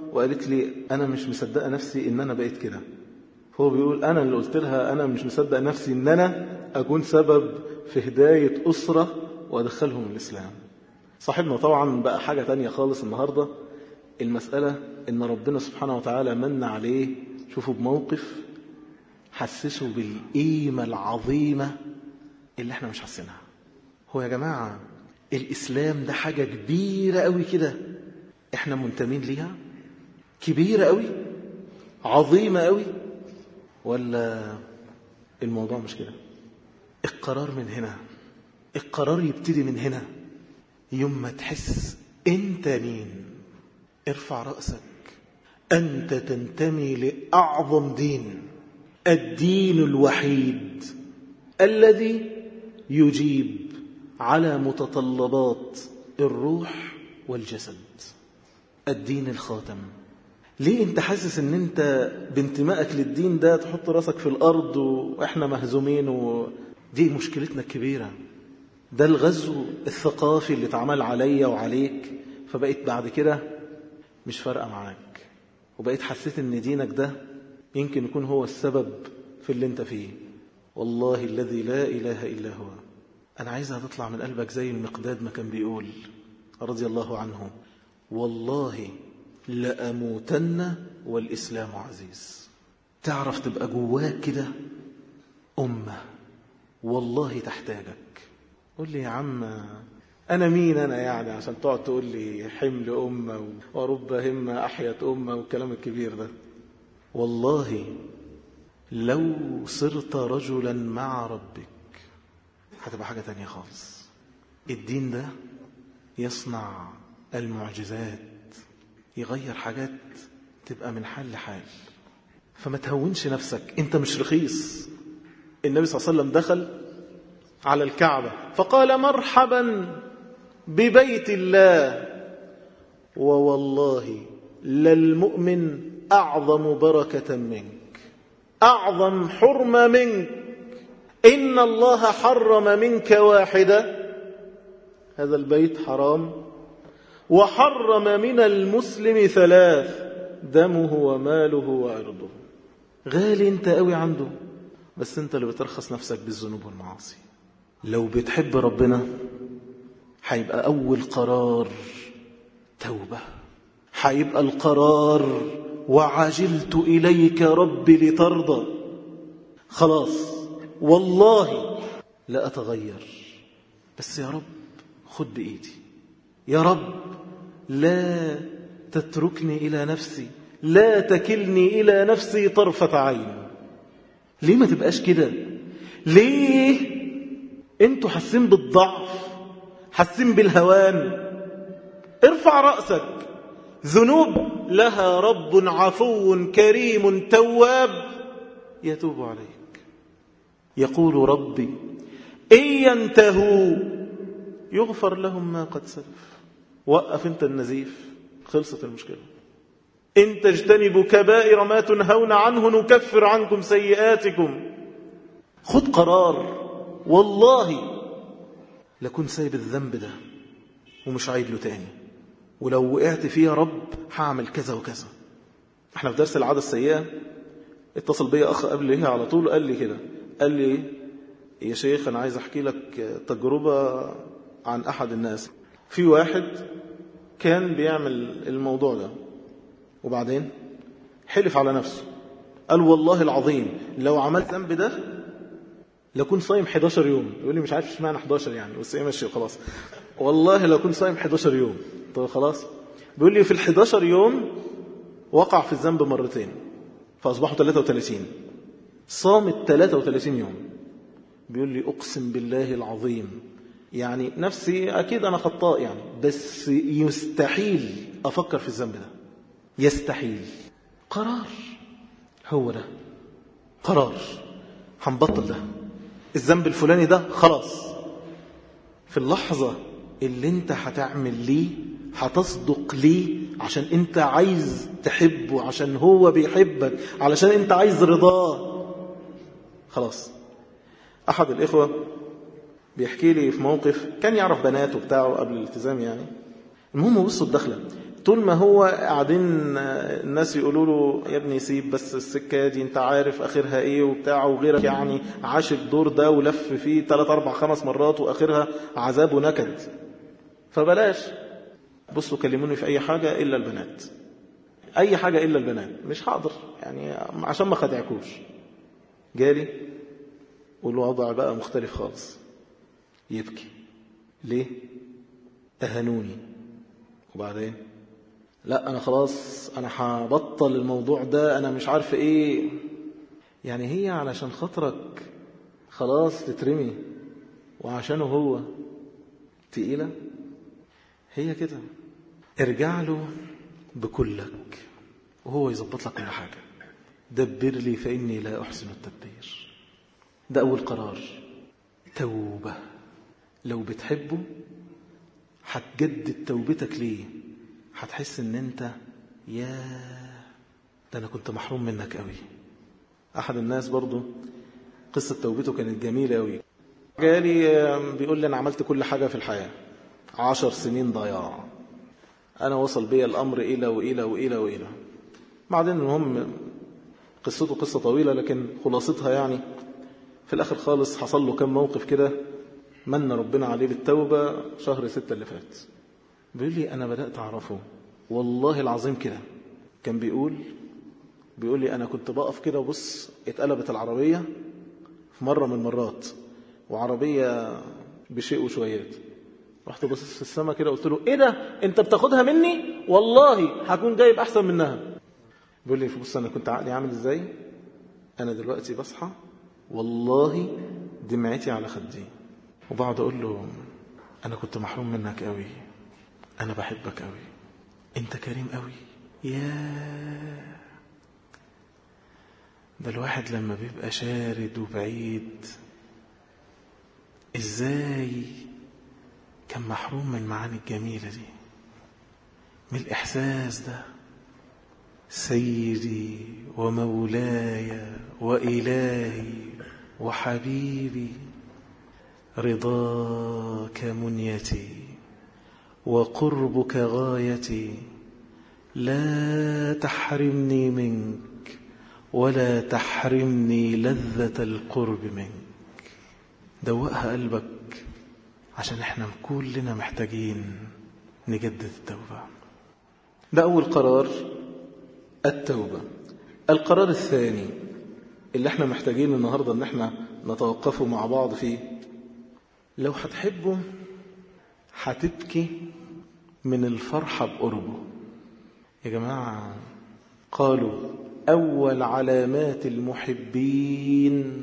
وقالت لي أنا مش مصدقة نفسي إن أنا بقيت كده. هو بيقول أنا اللي قلت لها أنا مش مصدق نفسي إن أنا أكون سبب في هداية أسرة وأدخلهم الإسلام. صاحبنا طبعا بقى حاجة تانية خالص النهاردة. المسألة إن ربنا سبحانه وتعالى من عليه، شوفوا بموقف حسسوا بالقيمة العظيمة اللي احنا مش حاسينها. هو يا جماعة الإسلام ده حاجة كبيرة قوي كده احنا منتمين ليها، كبيرة قوي عظيمة قوي، ولا الموضوع مش كده؟ القرار من هنا، القرار يبتدي من هنا. يوم ما تحس انت مين، ارفع رأسك، أنت تنتمي لأعظم دين، الدين الوحيد الذي يجيب على متطلبات الروح والجسد، الدين الخاتم. ليه انت حاسس ان انت بانتمائك للدين ده تحط راسك في الأرض وإحنا مهزومين؟ ودي مشكلتنا الكبيرة. ده الغزو الثقافي اللي اتعمل عليا وعليك، فبقيت بعد كده مش فارقة معاك، وبقيت حسيت ان دينك ده يمكن يكون هو السبب في اللي انت فيه. والله الذي لا إله إلا هو، أنا عايزها تطلع من قلبك زي المقداد ما كان بيقول رضي الله عنه: والله لأموتن والإسلام عزيز. تعرف تبقى جواك كده أمة والله تحتاجك. قول لي يا عم أنا مين أنا يعني عشان تقعد تقول لي حمل أمة ورب همة أحيت أمة والكلام الكبير ده؟ والله لو صرت رجلا مع ربك هتبقى حاجة تانية خالص. الدين ده يصنع المعجزات، يغير حاجات تبقى من حال لحال. فما تهونش نفسك، انت مش رخيص. النبي صلى الله عليه وسلم دخل على الكعبة فقال: مرحبا ببيت الله، ووالله للمؤمن أعظم بركة منك، أعظم حرمة منك. إن الله حرم منك واحدة، هذا البيت حرام، وحرم من المسلم ثلاث: دمه وماله وعرضه. غالي انت قوي عنده، بس انت اللي بترخص نفسك بالذنوب والمعاصي. لو بتحب ربنا هيبقى أول قرار توبة، هيبقى القرار وعجلت إليك ربي لترضى. خلاص والله لا أتغير، بس يا رب خد بإيدي، يا رب لا تتركني إلى نفسي، لا تكلني إلى نفسي طرفة عين. ليه ما تبقاش كده؟ ليه انتوا حاسين بالضعف، حاسين بالهوان؟ ارفع رأسك. ذنوب لها رب عفو كريم تواب يتوب عليك. يقول ربي: إن ينتهوا يغفر لهم ما قد سلف. وقف انت النزيف، خلصت المشكلة. إن تجتنبوا كبائر ما تنهون عنه نكفر عنكم سيئاتكم. خد قرار، والله لكن سايب الذنب ده ومش عايد له تاني، ولو وقعت فيه يا رب هعمل كذا وكذا. احنا في درس العادة السيئة اتصل بي أخ قبل ليه على طول، قال لي كده، قال لي: يا شيخ أنا عايز أحكي لك تجربة عن أحد الناس. في واحد كان بيعمل الموضوع ده وبعدين حلف على نفسه، قال: والله العظيم لو عملت ذنب ده لكن صايم حداشر يوم. يقول لي مش عارف اشمعنى حداشر يعني، بس ايه ماشي خلاص. والله لو كنت صايم حداشر يوم. طب خلاص. بيقول لي في الحداشر يوم وقع في الذنب مرتين فأصبحوا ثلاثة وثلاثين. صام الثلاثة وثلاثين يوم. بيقول لي أقسم بالله العظيم يعني نفسي أكيد أنا خطاء يعني، بس يستحيل أفكر في الذنب ده، يستحيل. قرار، هو ده قرار، هنبطل ده الذنب الفلاني ده خلاص. في اللحظة اللي انت هتعمل ليه، هتصدق ليه عشان انت عايز تحبه، عشان هو بيحبك، علشان انت عايز رضاه، خلاص. احد الاخوة بيحكي لي في موقف، كان يعرف بناته بتاعه قبل الالتزام يعني. المهم بصوا الدخلة، طول ما هو قاعدين الناس يقولوا له يا ابني سيب بس السكة دي، انت عارف اخرها ايه وبتاع، وغيرك يعني عاش الدور ده ولف فيه ثلاث اربع خمس مرات واخرها عذاب ونكد، فبلاش. بصوا كلموني في اي حاجة الا البنات، اي حاجة الا البنات، مش حاضر يعني عشان ما خدعكوش. جالي والوضع بقى مختلف خالص، يبكي ليه؟ اهانوني. وبعدين لا انا خلاص انا هبطل الموضوع ده، انا مش عارف ايه. يعني هي علشان خاطرك خلاص تترمي وعشانه هو تقيلة؟ هي كده. ارجع له بكلك وهو يظبط لك كل حاجة. دبر لي فإني لا أحسن التدبير. ده أول قرار. توبة. لو بتحبه هتجدد توبتك ليه، هتحس ان انت يا ده انا كنت محروم منك قوي. احد الناس برضو قصة توبته كانت جميلة قوي. جالي بيقول لي انا عملت كل حاجة في الحياة، عشر سنين ضياع، انا وصل بي الامر الى والى والى والى. بعدين المهم قصته قصة طويلة لكن خلاصتها يعني في الاخر خالص حصل له كم موقف كده من ربنا عليه بالتوبة شهر ستة اللي فات. بيقول لي أنا بدأت أعرفه والله العظيم كده. كان بيقول بيقول لي أنا كنت بقف كده وبص اتقلبت العربية في مرة من المرات، وعربية بشيء وشويات، رحت بص في السماء كده قلت له إيه ده أنت بتاخدها مني؟ والله هكون جايب أحسن منها. بيقول لي بص أنا كنت عقلي عامل إزاي، أنا دلوقتي بصحى والله دمعتي على خدي، وبعد أقول له أنا كنت محروم منك قوي، أنا بحبك قوي، أنت كريم قوي. يا ده الواحد لما بيبقى شارد وبعيد إزاي كان محروم من المعاني الجميلة دي، من الإحساس ده. سيدي ومولاي وإلهي وحبيبي رضاك منيتي وقربك غايتي، لا تحرمني منك ولا تحرمني لذة القرب منك. دوقها قلبك عشان احنا كلنا محتاجين نجدد التوبة. ده أول قرار، التوبة. القرار الثاني اللي احنا محتاجين النهاردة ان احنا نتوقفوا مع بعض فيه، لو هتحبوا هتبكي من الفرحة بقربه. يا جماعة قالوا أول علامات المحبين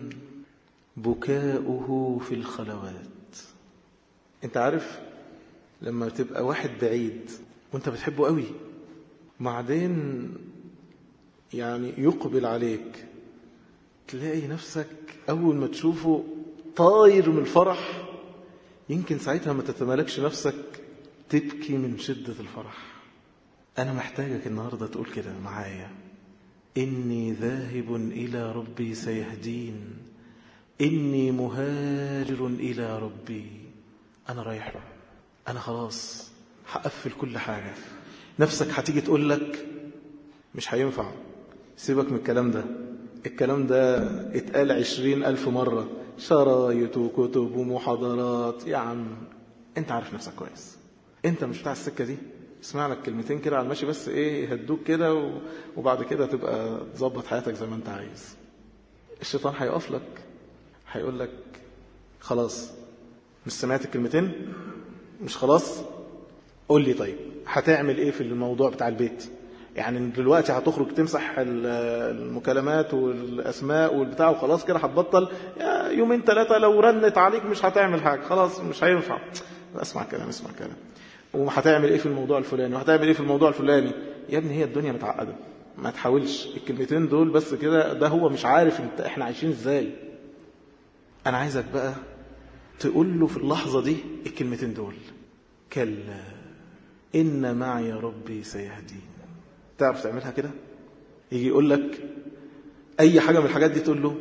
بكاؤه في الخلوات. انت عارف لما تبقى واحد بعيد وانت بتحبه قوي، بعدين يعني يقبل عليك، تلاقي نفسك أول ما تشوفه طاير من الفرح، يمكن ساعتها ما تتمالكش نفسك تبكي من شدة الفرح. أنا محتاجك النهاردة تقول كده معايا: إني ذاهب إلى ربي سيهدين، إني مهاجر إلى ربي. أنا رايح له، أنا خلاص هقفل كل حاجة. نفسك هتيجي تقول لك مش هينفع، سيبك من الكلام ده، الكلام ده اتقال عشرين ألف مرة، شرايط وكتب ومحاضرات. يا عم انت عارف نفسك كويس، انت مش بتاع السكة دي. اسمع لك كلمتين كده على الماشي بس ايه يهدوك كده، وبعد كده تبقى تظبط حياتك زي ما انت عايز. الشيطان هيقف لك، هيقول لك خلاص مش سمعت الكلمتين، مش خلاص، قول لي طيب هتعمل ايه في الموضوع بتاع البيت؟ يعني دلوقتي هتخرج تمسح المكالمات والأسماء والبتاع وخلاص كده هتبطل؟ يومين ثلاثة لو رنت عليك مش هتعمل حاجة، خلاص مش هينفع. اسمع كلام اسمع كلام. وهتعمل ايه في الموضوع الفلاني وهتعمل ايه في الموضوع الفلاني؟ يا ابني هي الدنيا متعقدة، ما تحاولش الكلمتين دول بس كده، ده هو مش عارف انت احنا عايشين ازاي. انا عايزك بقى تقول له في اللحظة دي الكلمتين دول: كلا إن معي ربي سيهدين. تعرف تعملها كده؟ يجي يقول لك أي حاجة من الحاجات دي تقول له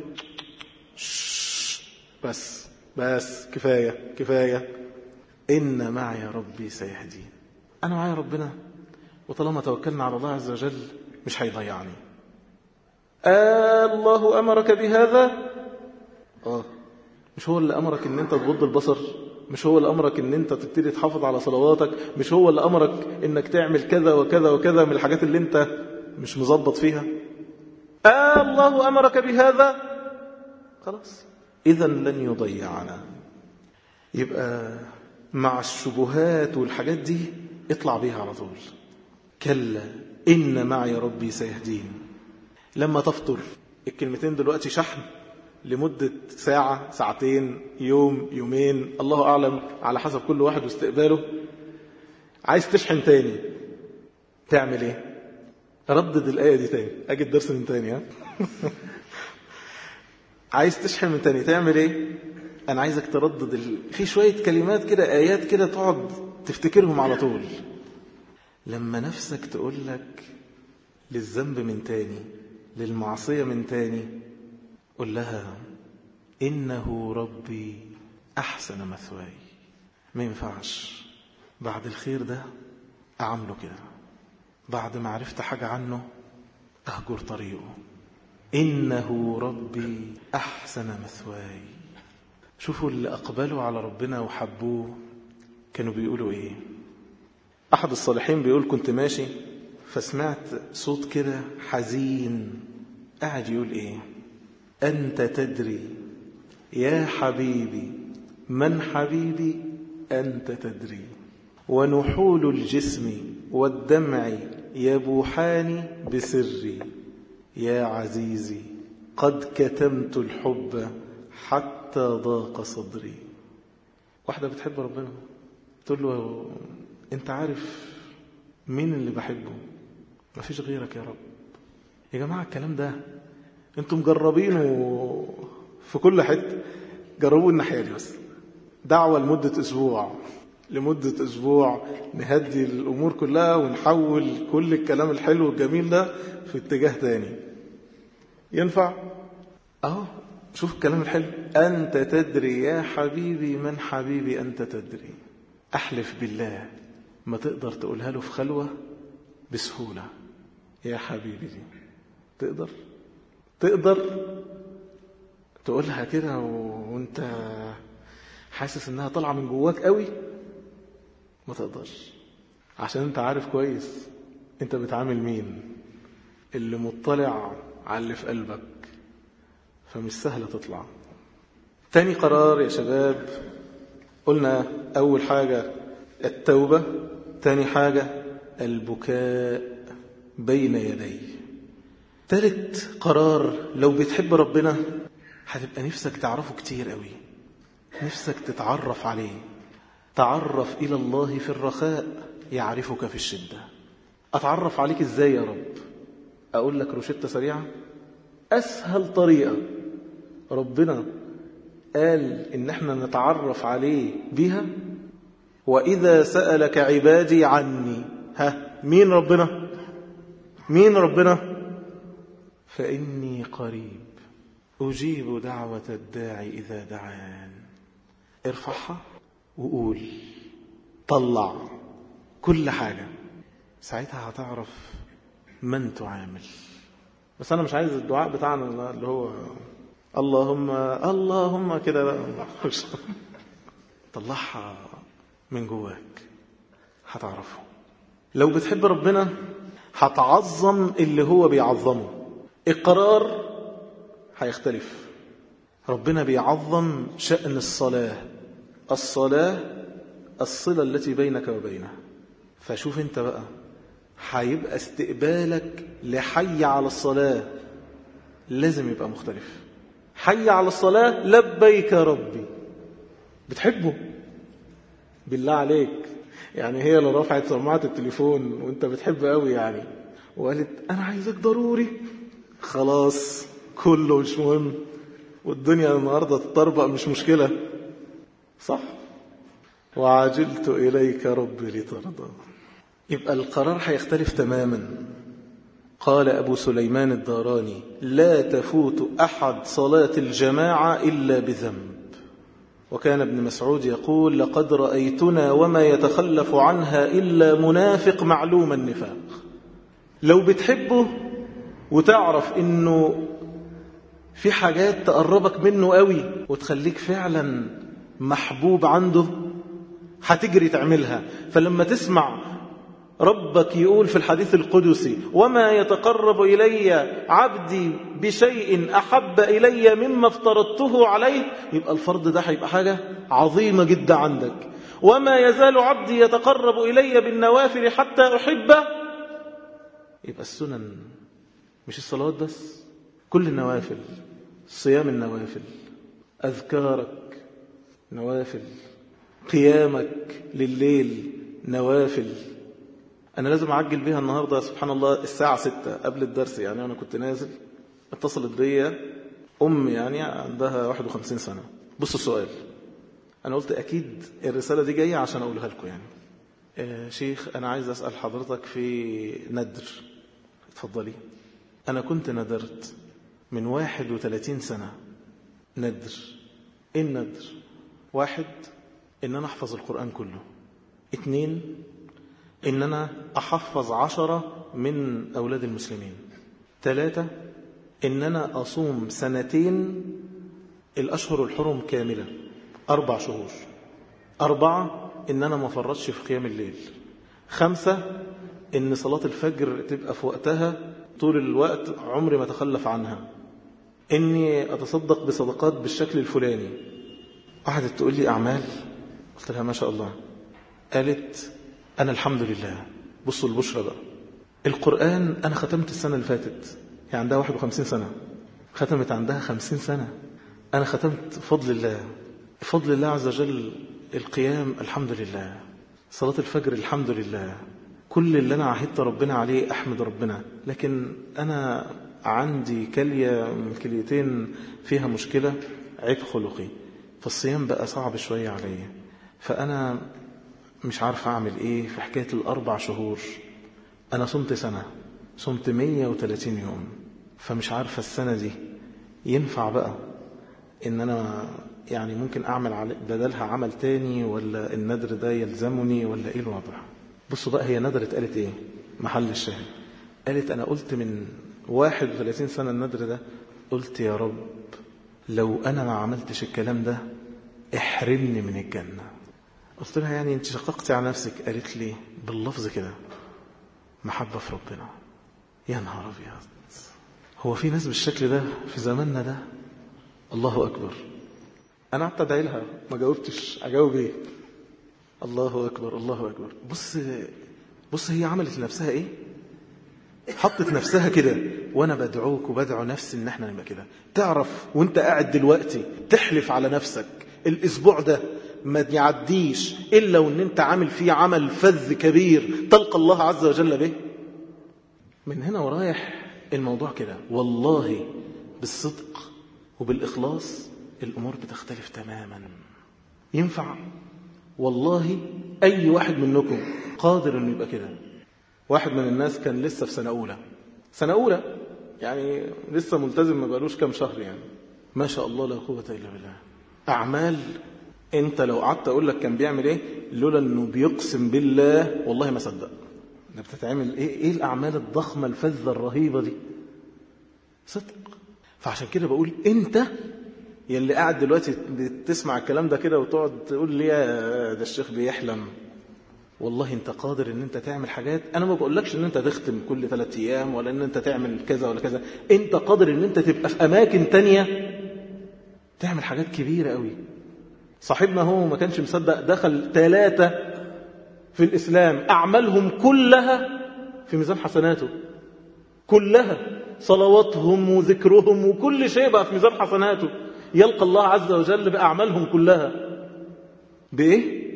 بس بس كفاية كفاية، إن معي ربي سيهدين. أنا معي ربنا وطالما توكلنا على الله عز وجل مش هيضيعني. آه الله أمرك بهذا؟ آه مش هو اللي أمرك إن أنت تغض البصر؟ مش هو اللي أمرك إن أنت تبتدي تحافظ على صلواتك؟ مش هو اللي أمرك إنك تعمل كذا وكذا وكذا من الحاجات اللي أنت مش مظبط فيها؟ آه الله أمرك بهذا؟ خلاص إذن لن يضيعنا. يبقى مع الشبهات والحاجات دي اطلع بيها على طول. كلا إن معي ربي سيهدين. لما تفطر الكلمتين دلوقتي شحن لمدة ساعة ساعتين يوم يومين الله أعلم على حسب كل واحد واستقباله. عايز تشحن تاني تعمل ايه؟ ردد الآية دي تاني. أجي الدرس من تاني ها عايز تشحن من تاني تعمل ايه؟ أنا عايزك تردد ال... في شوية كلمات كده آيات كده تقعد تفتكرهم على طول. لما نفسك تقول لك للذنب من تاني للمعصية من تاني قل لها إنه ربي أحسن مثواي. ما ينفعش بعد الخير ده أعمله كده، بعد ما عرفت حاجة عنه أهجر طريقه. إنه ربي أحسن مثواي. شوفوا اللي أقبلوا على ربنا وحبوه كانوا بيقولوا إيه. أحد الصالحين بيقول كنت ماشي فسمعت صوت كده حزين قاعد يقول إيه؟ أنت تدري يا حبيبي من حبيبي أنت تدري، ونحول الجسم والدمع يبوحان بسري، يا عزيزي قد كتمت الحب حتى ضاق صدري. واحدة بتحب ربنا تقول له أنت عارف مين اللي بحبه؟ ما فيش غيرك يا رب. يا جماعة الكلام ده أنتم مجربينه في كل حتة، جربوا الناحية دي بس. دعوة لمدة أسبوع لمدة أسبوع نهدي الأمور كلها ونحول كل الكلام الحلو والجميل ده في اتجاه تاني. ينفع؟ أهو شوف الكلام الحلو. أنت تدري يا حبيبي من حبيبي أنت تدري. أحلف بالله ما تقدر تقولها له في خلوة بسهولة يا حبيبي دي. تقدر تقدر تقولها كده وانت حاسس انها طالعة من جواك قوي؟ ما تقدرش، عشان انت عارف كويس انت بتعامل مين، اللي مطلع على اللي في قلبك، فمش سهلة تطلع. تاني قرار يا شباب قلنا أول حاجة التوبة، تاني حاجة البكاء بين يديه. ثالث قرار لو بتحب ربنا هتبقى نفسك تعرفه كتير قوي، نفسك تتعرف عليه. تعرف إلى الله في الرخاء يعرفك في الشدة. أتعرف عليك إزاي يا رب؟ أقول لك روشتة سريعة. أسهل طريقة ربنا قال إن احنا نتعرف عليه بها وإذا سألك عبادي عني. ها مين ربنا؟ مين ربنا؟ فإني قريب أجيب دعوة الداعي إذا دعان. ارفعها وقول، طلع كل حاجة، ساعتها هتعرف من تعامل. بس أنا مش عايز الدعاء بتاعنا اللي هو اللهم اللهم كده بقى. طلعها من جواك هتعرفه. لو بتحب ربنا هتعظم اللي هو بيعظمه. القرار هيختلف. ربنا بيعظم شأن الصلاة. الصلاة الصلة التي بينك وبينه. فشوف انت بقى هيبقى استقبالك لحي على الصلاة لازم يبقى مختلف. حي على الصلاة لبيك ربي. بتحبه بالله عليك. يعني هي لو رفعت سماعة التليفون وانت بتحب قوي يعني وقالت انا عايزك ضروري، خلاص كله مش مهم والدنيا النهاردة تطربق مش مشكلة، صح؟ وعجلت إليك ربي لترضى. يبقى القرار هيختلف تماما. قال أبو سليمان الداراني لا تفوت أحد صلاة الجماعة إلا بذنب. وكان ابن مسعود يقول لقد رأيتنا وما يتخلف عنها إلا منافق معلوم النفاق. لو بتحبه وتعرف إنه في حاجات تقربك منه قوي وتخليك فعلا محبوب عنده هتجري تعملها. فلما تسمع ربك يقول في الحديث القدسي وما يتقرب إلي عبدي بشيء أحب إلي مما افترضته عليه، يبقى الفرض ده هيبقى حاجة عظيمة جدا عندك. وما يزال عبدي يتقرب إلي بالنوافل حتى أحبه، يبقى السنن مش الصلوات بس، كل النوافل، صيام النوافل، أذكارك نوافل، قيامك لليل نوافل. أنا لازم أعجل بيها النهاردة سبحان الله الساعة ستة قبل الدرس. يعني أنا كنت نازل اتصلت بيا أم يعني عندها واحد وخمسين سنة. بصوا السؤال، أنا قلت أكيد الرسالة دي جاية عشان أقولها لكم. يعني آه شيخ أنا عايز أسأل حضرتك في ندر. اتفضلي. أنا كنت ندرت من واحد وثلاثين سنة ندر. إيه الندر؟ واحد، إن أنا أحفظ القرآن كله. اتنين، إن أنا أحفظ عشرة من أولاد المسلمين. ثلاثة، إن أنا أصوم سنتين الأشهر الحرم كاملة، أربع شهور. أربعة، إن أنا ما فرطش في قيام الليل. خمسة، إن صلاة الفجر تبقى في وقتها طول الوقت، عمري ما تخلف عنها. إني أتصدق بصدقات بالشكل الفلاني. واحدة تقول لي أعمال، قلت لها ما شاء الله. قالت أنا الحمد لله. بصوا البشرى بقى، القرآن أنا ختمت السنة اللي فاتت، هي عندها واحد وخمسين سنة، ختمت عندها خمسين سنة. أنا ختمت فضل الله، فضل الله عز وجل. القيام الحمد لله، صلاة الفجر الحمد لله. كل اللي أنا عهدت ربنا عليه أحمد ربنا. لكن أنا عندي كلية من كليتين فيها مشكلة، عيب خلقي، فالصيام بقى صعب شوية علي. فأنا مش عارف أعمل إيه في حكاية الأربع شهور. أنا صمت سنة، صمت مية وثلاثين يوم، فمش عارفة السنة دي ينفع بقى إن أنا يعني ممكن أعمل بدلها عمل تاني، ولا الندر ده يلزمني، ولا إيه الوضع؟ بصوا بقى، هي ندرت قالت إيه محل الشاهد؟ قالت أنا قلت من واحد وثلاثين سنة الندر ده، قلت يا رب لو أنا ما عملتش الكلام ده احرمني من الجنة. قلت لها يعني انت شققتي على نفسك؟ قالت لي باللفظ كده، محبة في ربنا. يا نهار أبيض، هو في ناس بالشكل ده في زماننا ده؟ الله أكبر. أنا قعدت أدعي لها ما جاوبتش، أجاوب إيه؟ الله أكبر الله أكبر. بص بص هي عملت لنفسها إيه؟ حطت نفسها كده. وأنا بدعوك وبدعو نفسي إن احنا نبقى كده. تعرف وانت قاعد دلوقتي تحلف على نفسك الأسبوع ده ما يعديش إلا وإن أنت عامل فيه عمل فذ كبير تلقى الله عز وجل به. من هنا ورايح الموضوع كده، والله بالصدق وبالإخلاص الأمور بتختلف تماما. ينفع والله أي واحد منكم قادر أنه يبقى كده. واحد من الناس كان لسه في سنة أولى، سنة أولى يعني لسه ملتزم ما بقالوش كام شهر، يعني ما شاء الله لا قوة إلا بالله. أعمال انت لو قعدت اقول لك كان بيعمل ايه، لولا انه بيقسم بالله والله ما صدق. ده بتتعمل ايه؟ ايه الاعمال الضخمه الفذه الرهيبه دي؟ صدق. فعشان كده بقول انت يلي قاعد دلوقتي بتسمع الكلام ده كده وتقعد تقول لي ده الشيخ بيحلم، والله انت قادر ان انت تعمل حاجات. انا ما بقولكش ان انت تختم كل ثلاث ايام ولا ان انت تعمل كذا ولا كذا. انت قادر ان انت تبقى في اماكن تانية تعمل حاجات كبيره قوي. صاحبنا هو ما كانش مصدق، دخل ثلاثة في الإسلام أعمالهم كلها في ميزان حسناته، كلها صلواتهم وذكرهم وكل شيء بقى في ميزان حسناته. يلقى الله عز وجل بأعمالهم كلها بإيه؟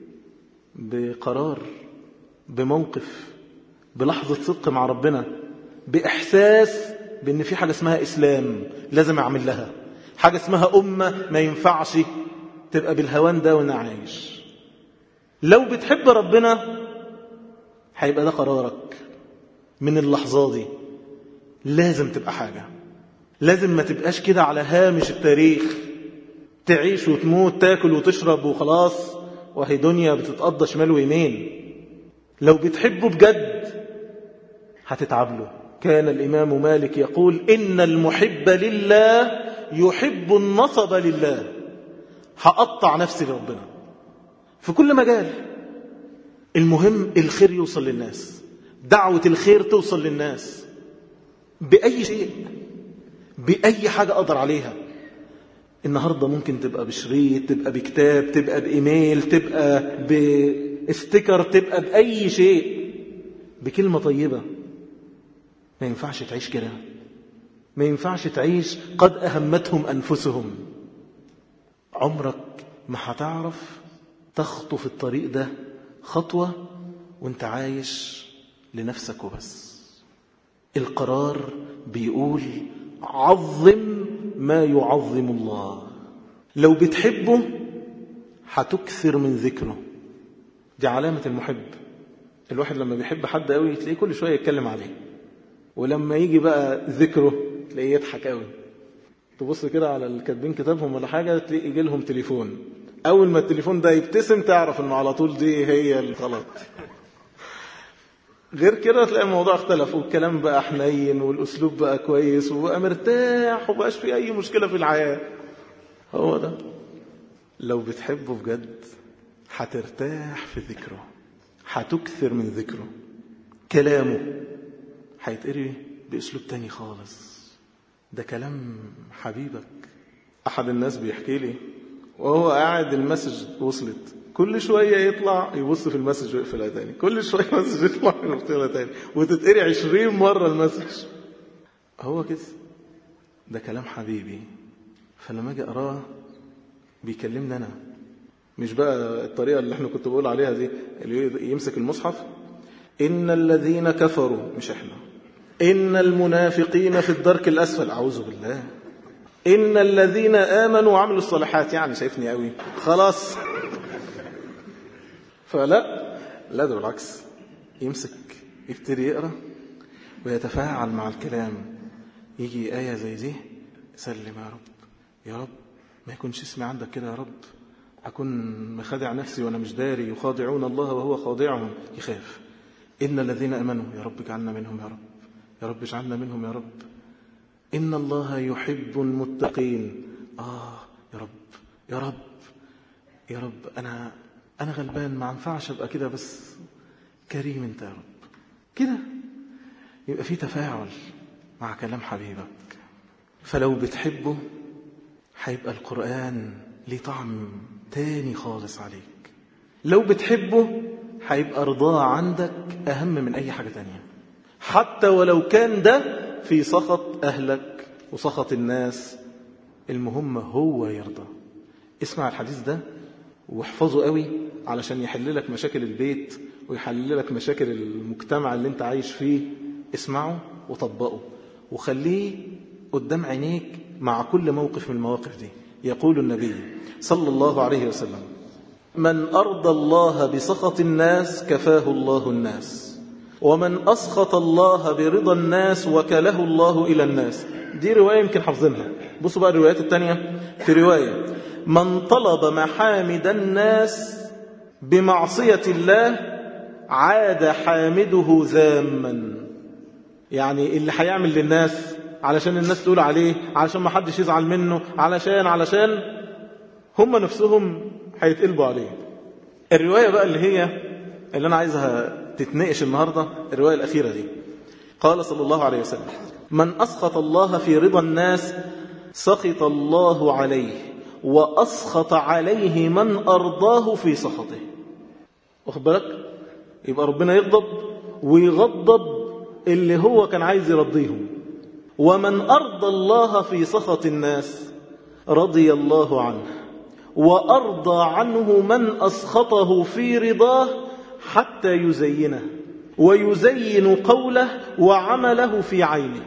بقرار، بموقف، بلحظة صدق مع ربنا، بإحساس بأن في حاجة اسمها إسلام لازم أعمل لها، حاجة اسمها أمة ما ينفعش تبقى بالهوان ده وانا عايش. لو بتحب ربنا هيبقى ده قرارك من اللحظة دي. لازم تبقى حاجة، لازم ما تبقاش كده على هامش التاريخ. تعيش وتموت، تاكل وتشرب وخلاص، وهي دنيا بتتقضى شمال ويمين. لو بتحبه بجد هتتعب له. كان الإمام مالك يقول إن المحب لله يحب النصب لله. هقطع نفسي لربنا في كل مجال. المهم الخير يوصل للناس، دعوة الخير توصل للناس بأي شيء، بأي حاجة أقدر عليها. النهاردة ممكن تبقى بشريط، تبقى بكتاب، تبقى بإيميل، تبقى باستيكر، تبقى بأي شيء، بكلمة طيبة. ما ينفعش تعيش كده، ما ينفعش تعيش قد أهمتهم أنفسهم. عمرك ما هتعرف تخطو الطريق ده خطوة وانت عايش لنفسك وبس. القرار بيقول عظم ما يعظم الله. لو بتحبه هتكثر من ذكره. دي علامة المحب. الواحد لما بيحب حد قوي تلاقيه كل شوية يتكلم عليه، ولما يجي بقى ذكره تلاقيه يضحك قوي. تبص كده على الكاتبين كتابهم ولا حاجة تلاقي يجي لهم تليفون، أول ما التليفون ده يبتسم تعرف إنه على طول دي هي الغلط. غير كده تلاقي الموضوع اختلف، والكلام بقى حنين، والأسلوب بقى كويس، وبقى مرتاح، وبقاش في أي مشكلة في الحياة. هو ده. لو بتحبه بجد هترتاح في ذكره، هتكثر من ذكره. كلامه هيتقري بأسلوب تاني خالص. ده كلام حبيبك. أحد الناس بيحكي لي وهو قاعد المسج وصلت، كل شوية يطلع يبص في المسج ويقفلها تاني، كل شوية مسج يطلع يقفلها تاني، وتتقري عشرين مرة المسج. هو كده. ده كلام حبيبي. فلما أجي أراه بيكلمني أنا، مش بقى الطريقة اللي احنا كنت بقول عليها دي، اللي يمسك المصحف إن الذين كفروا، مش احنا، إن المنافقين في الدرك الأسفل، أعوذ بالله، إن الذين آمنوا وعملوا الصالحات، يعني شايفني قوي خلاص. فلا لا، ده بالعكس، يمسك يبتدي يقرأ ويتفاعل مع الكلام. يجي آية زي دي، سلم يا رب، يا رب ما يكونش اسمي عندك كده يا رب، أكون مخادع نفسي وأنا مش داري، يخادعون الله وهو خادعهم. يخاف. إن الذين آمنوا، يا رب اجعلنا منهم يا رب، يا رب اجعلنا منهم يا رب. إن الله يحب المتقين. آه يا رب، يا رب، يا رب، أنا أنا غلبان، ما ينفعش أبقى كده، بس كريم أنت يا رب. كده يبقى في تفاعل مع كلام حبيبك. فلو بتحبه هيبقى القرآن ليه طعم تاني خالص عليك. لو بتحبه هيبقى رضاه عندك أهم من أي حاجة تانية، حتى ولو كان ده في سخط أهلك وسخط الناس. المهم هو يرضى. اسمع الحديث ده واحفظه قوي، علشان يحل لك مشاكل البيت ويحل لك مشاكل المجتمع اللي انت عايش فيه. اسمعه وطبقه وخليه قدام عينيك مع كل موقف من المواقف دي. يقول النبي صلى الله عليه وسلم: من أرضى الله بسخط الناس كفاه الله الناس، ومن أسخط الله برضا الناس وكله الله إلى الناس. دي رواية يمكن حافظينها. بصوا بقى الروايات التانية. في رواية: من طلب محامد الناس بمعصية الله عاد حامده ذاما. يعني اللي هيعمل للناس علشان الناس تقول عليه، علشان ما حدش يزعل منه، علشان علشان هم نفسهم هيتقلبوا عليه. الرواية بقى اللي هي اللي أنا عايزها تتناقش النهاردة، الرواية الأخيرة دي. قال صلى الله عليه وسلم: من أسخط الله في رضا الناس سخط الله عليه، وأسخط عليه من أرضاه في سخطه. واخد بالك؟ يبقى ربنا يغضب ويغضب اللي هو كان عايز يرضيهم. ومن أرضى الله في سخط الناس رضي الله عنه، وأرضى عنه من أسخطه في رضاه حتى يزينه ويزين قوله وعمله في عينه.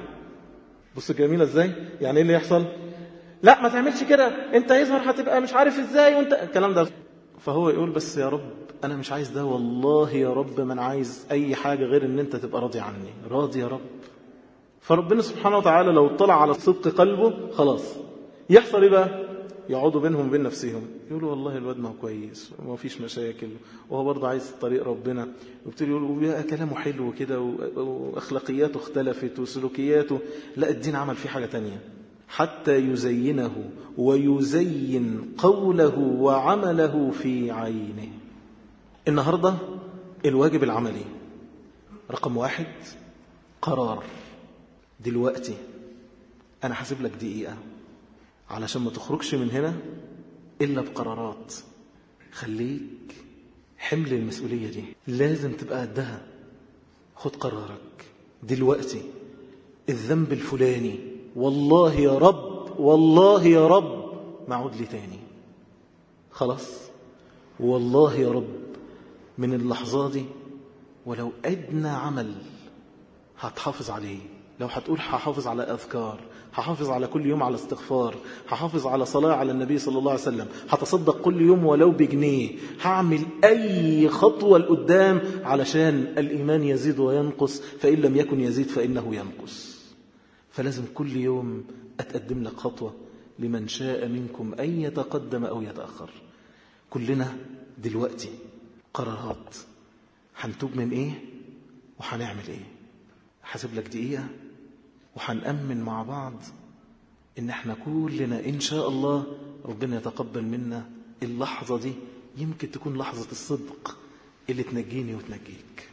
بص جميلة ازاي؟ يعني ايه اللي يحصل؟ لا ما تعملش كده، انت يظهر هتبقى مش عارف ازاي، وانت الكلام ده. فهو يقول بس يا رب انا مش عايز ده، والله يا رب ما انا عايز اي حاجة غير ان انت تبقى راضي عني، راضي يا رب. فربنا سبحانه وتعالى لو اطلع على صدق قلبه خلاص يحصل ايه بقى؟ يقعدوا بينهم وبين نفسهم يقولوا والله الواد ما هو كويس وما فيش مشاكل وهو برضه عايز طريق ربنا، ويبتدوا يقولوا كلامه حلو كده وأخلاقياته اختلفت وسلوكياته. لا، الدين عمل فيه حاجة تانية، حتى يزينه ويزين قوله وعمله في عينه. النهاردة الواجب العملي رقم واحد، قرار. دلوقتي أنا حاسب لك دقيقة علشان ما تخرجش من هنا إلا بقرارات. خليك حمل المسؤولية دي لازم تبقى قدها. خد قرارك دلوقتي، الذنب الفلاني والله يا رب والله يا رب ما عود لي تاني، خلاص والله يا رب من اللحظة دي ولو أدنى عمل هتحافظ عليه. لو هتقول هحافظ على أذكار، هحافظ على كل يوم على استغفار، هحافظ على صلاة على النبي صلى الله عليه وسلم، هتصدق كل يوم ولو بجنيه، هعمل أي خطوة لقدام علشان الإيمان يزيد وينقص، فإن لم يكن يزيد فإنه ينقص. فلازم كل يوم أتقدم لك خطوة لمن شاء منكم أن يتقدم أو يتأخر. كلنا دلوقتي قرارات، هنتوب من إيه وهنعمل إيه. حاسب لك دقيقة وهنأمن مع بعض إن احنا كلنا إن شاء الله ربنا يتقبل منا اللحظة دي، يمكن تكون لحظة الصدق اللي تنجيني وتنجيك.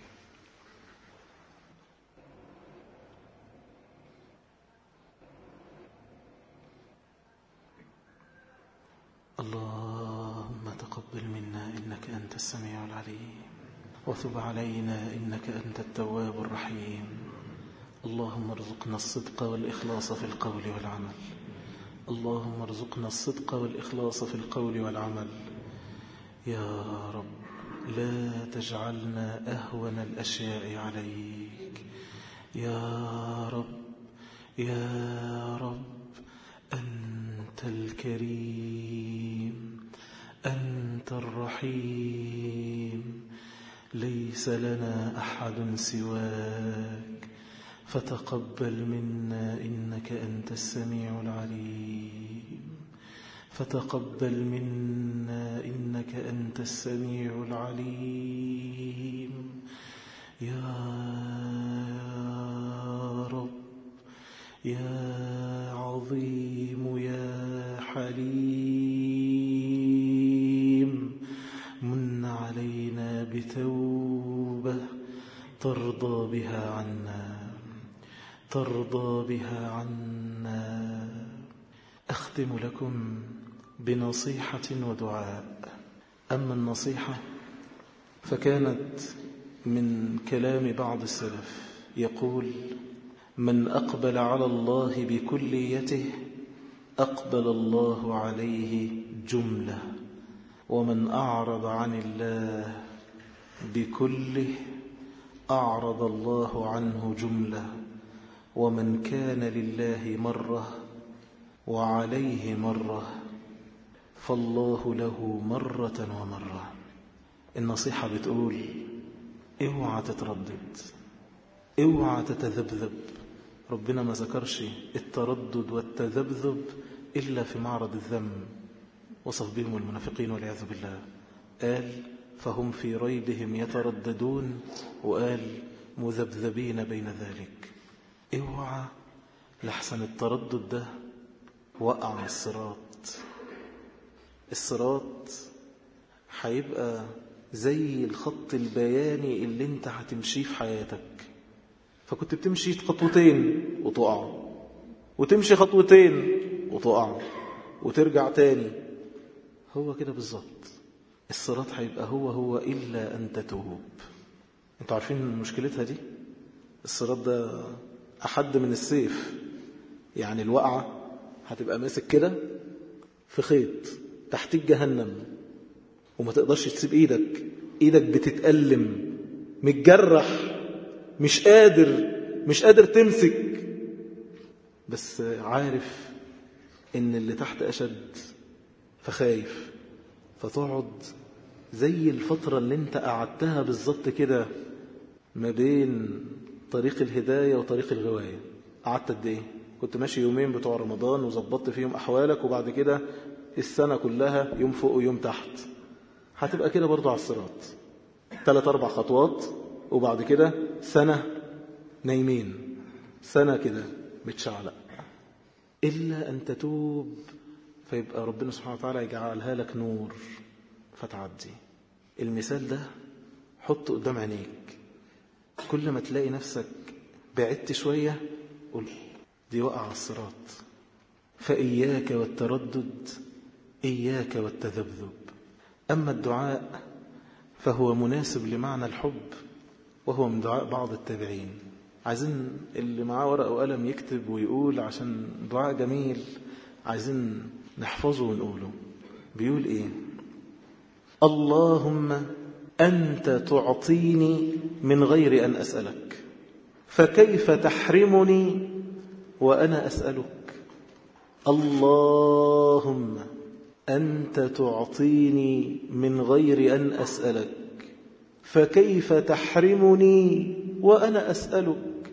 اللهم تقبل منا إنك أنت السميع العليم، وتب علينا إنك أنت التواب الرحيم. اللهم ارزقنا الصدق والإخلاص في القول والعمل. اللهم ارزقنا الصدق والإخلاص في القول والعمل. يا رب لا تجعلنا أهون الأشياء عليك. يا رب يا رب أنت الكريم أنت الرحيم، ليس لنا أحد سواك، فتقبل منا إنك أنت السميع العليم. فتقبل منا إنك أنت السميع العليم. يا رب يا عظيم يا حليم، من علينا بتوبة ترضى بها عنا ترضى بها عنا. أختم لكم بنصيحة ودعاء. أما النصيحة فكانت من كلام بعض السلف يقول: من أقبل على الله بكليته أقبل الله عليه جملة، ومن أعرض عن الله بكله أعرض الله عنه جملة، ومن كان لله مرة وعليه مرة فالله له مرة ومرة. النصيحة بتقول: اوعى تتردد، اوعى تتذبذب. ربنا ما ذكرش التردد والتذبذب إلا في معرض الذنب، وصف بهم المنافقين والعياذ بالله. قال: فهم في ريبهم يترددون، وقال: مذبذبين بين ذلك. اوعى لحسن التردد ده وقع الصراط. الصراط هيبقى زي الخط البياني اللي انت هتمشيه في حياتك. فكنت بتمشي خطوتين وتقع، وتمشي خطوتين وتقع، وترجع تاني. هو كده بالظبط. الصراط هيبقى هو هو إلا أن تتوب. انتوا عارفين مشكلتها دي؟ الصراط ده أحد من السيف. يعني الوقعة هتبقى ماسك كده في خيط تحتك جهنم، وما تقدرش تسيب ايدك. ايدك بتتألم، متجرح، مش قادر مش قادر تمسك، بس عارف ان اللي تحت أشد، فخايف. فتقعد زي الفترة اللي انت قعدتها بالظبط كده ما بين طريق الهداية وطريق الغواية. قعدت قد ايه؟ كنت ماشي يومين بتوع رمضان وزبطت فيهم أحوالك، وبعد كده السنة كلها يوم فوق ويوم تحت. هتبقى كده برضو على الصراط، ثلاث أربع خطوات وبعد كده سنة نايمين، سنة كده متشعلق، إلا أن تتوب فيبقى ربنا سبحانه وتعالى يجعلها لك نور فتعدي. المثال ده حطه قدام عينيك، كل ما تلاقي نفسك بعدت شوية قل دي وقع على الصراط. فإياك والتردد، إياك والتذبذب. أما الدعاء فهو مناسب لمعنى الحب، وهو من دعاء بعض التابعين. عايزين اللي معاه ورقة وقلم يكتب ويقول، عشان دعاء جميل عايزين نحفظه ونقوله. بيقول إيه؟ اللهم أنت تعطيني من غير أن أسألك، فكيف تحرمني وأنا أسألك؟ اللهم أنت تعطيني من غير أن أسألك، فكيف تحرمني وأنا أسألك؟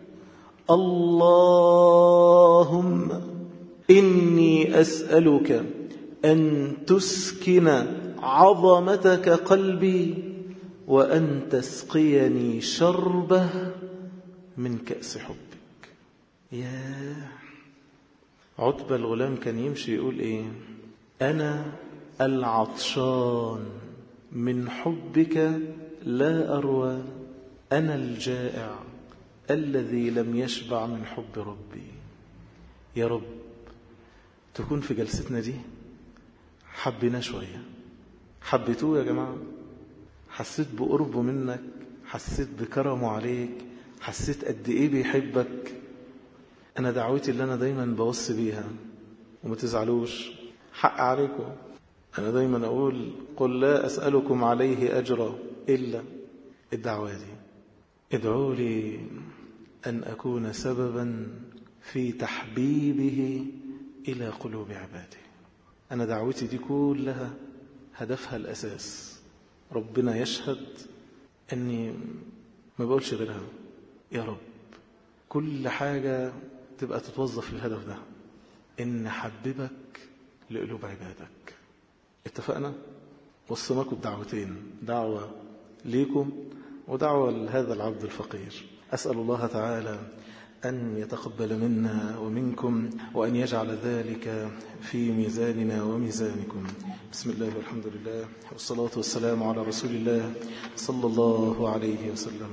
اللهم إني أسألك أن تسكن عظمتك قلبي، وأن تسقيني شربة من كأس حبك. يا عتبة الغلام كان يمشي يقول إيه؟ أنا العطشان من حبك لا أروى، أنا الجائع الذي لم يشبع من حب ربي. يا رب تكون في جلستنا دي حبنا شوية. حبيتوه يا جماعة؟ حسيت بقربه منك؟ حسيت بكرمه عليك؟ حسيت قد إيه بيحبك؟ أنا دعوتي اللي أنا دايما بوصي بيها، وما تزعلوش حق عليكم، أنا دايما أقول قل لا أسألكم عليه أجرا إلا الدعوة دي. ادعوا لي أن أكون سببا في تحبيبه إلى قلوب عباده. أنا دعوتي دي كلها هدفها الأساس، ربنا يشهد أني ما بقولش غيرها. يا رب كل حاجة تبقى تتوظف للهدف ده، إن حببك لقلوب عبادك. اتفقنا؟ وصلناكم بدعوتين، دعوة ليكم ودعوة لهذا العبد الفقير. أسأل الله تعالى أن يتقبل منا ومنكم، وأن يجعل ذلك في ميزاننا وميزانكم. بسم الله والحمد لله والصلاة والسلام على رسول الله صلى الله عليه وسلم.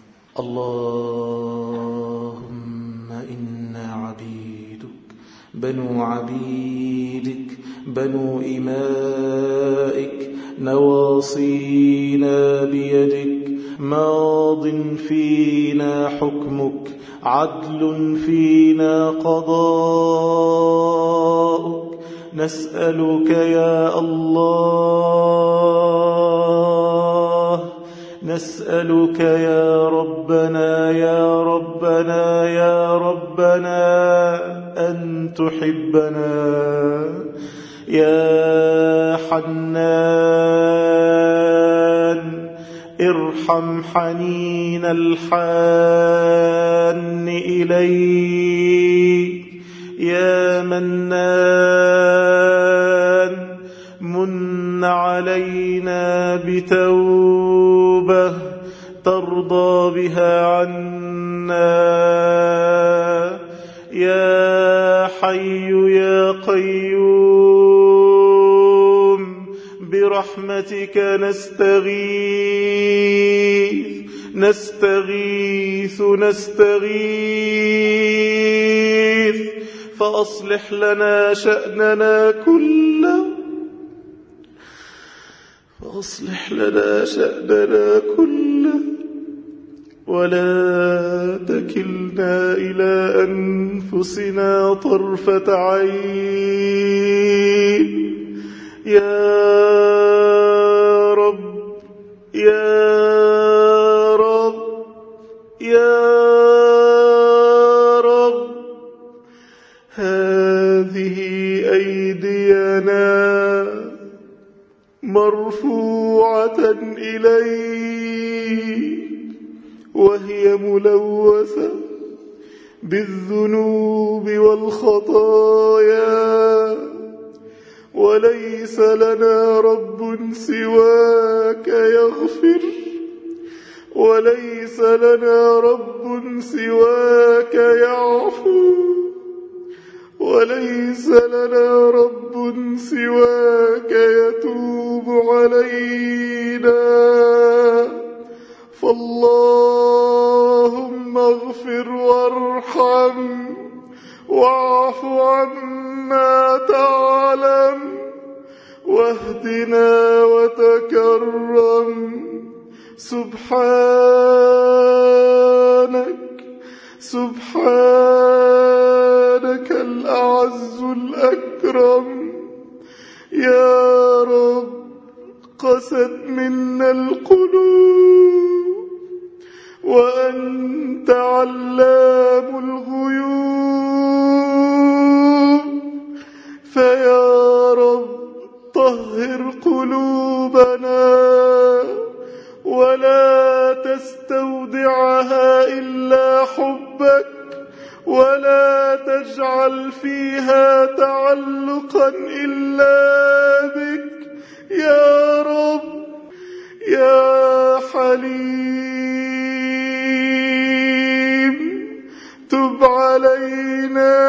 اللهم إنا عبيدك بنو عبيدك بنو إمائك، نواصينا بيدك، ماض فينا حكمك، عدل فينا قضاؤك. نسألك يا الله، نسألك يا ربنا يا ربنا يا ربنا أن تحبنا يا حنان. ارحم حنين الحان إليك يا منان. من علينا بتوبة ترضى بها عنا يا حي يا قيوم. برحمتك نستغيث نستغيث نستغيث فأصلح لنا شأننا كله فأصلح لنا شأننا كله ولا تكلنا إلى أنفسنا طرفة عين. يا رب يا رب يا رب، هذه أيدينا مرفوعة إليك وهي ملوثة بالذنوب والخطايا، وليس لنا رب سواك يغفر، وليس لنا رب سواك يعفو، وليس لنا رب سواك يتوب علينا. فاللهم اغفر وارحم واعف عنا تعلم، واهدنا وتكرم. سبحانك سبحانك الأعز الأكرم. يا رب قست منا القلوب وأنت علام الغيوب، فيا رب طهر قلوبنا ولا تستودعها إلا حبك، ولا تجعل فيها تعلقا إلا بك يا رب. يا حليم تب علينا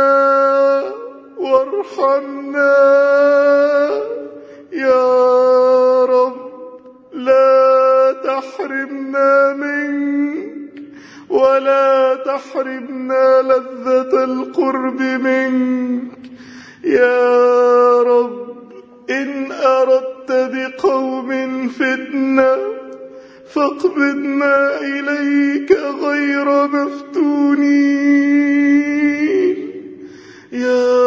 وارحمنا يا رب. لا تحرمنا منك ولا تحرمنا لذة القرب منك يا رب. إن أردت بقوم فتنة فاقبضنا إليك غير مفتونين يا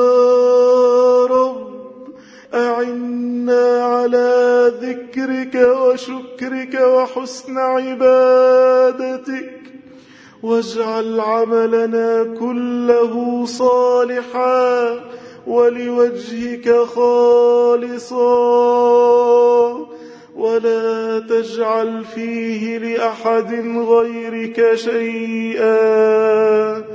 رب. أعنا على ذكرك وشكرك وحسن عبادتك، واجعل عملنا كله صالحا ولوجهك خالصا، ولا تجعل فيه لأحد غيرك شيئا.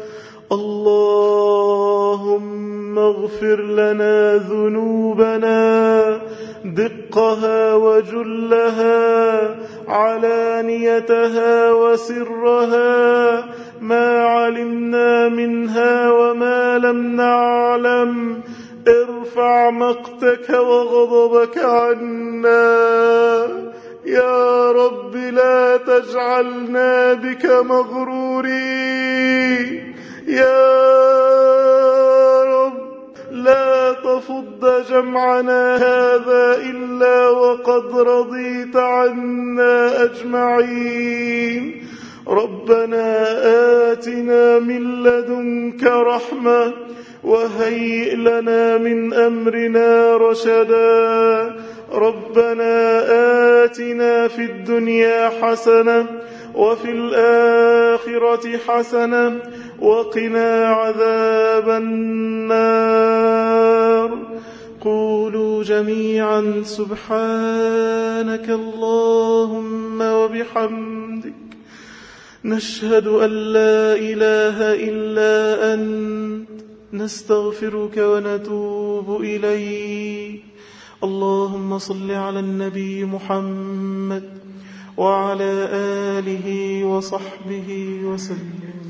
اللهم اغفر لنا ذنوبنا دقها وجلها، علانيتها وسرها، ما علمنا منها وما لم نعلم. ارفع مقتك وغضبك عنا يا رب. لا تجعلنا بك مغرورين يا رب. لا تفض جمعنا هذا إلا وقد رضيت عنا أجمعين. ربنا آتنا من لدنك رحمة وهيئ لنا من أمرنا رشدا. ربنا آتنا في الدنيا حسنة وفي الآخرة حسنة وقنا عذاب النار. قولوا جميعا سبحانك اللهم وبحمدك، نشهد أن لا إله إلا أنت، نستغفرك ونتوب إليك. اللهم صل على النبي محمد وعلى آله وصحبه وسلم.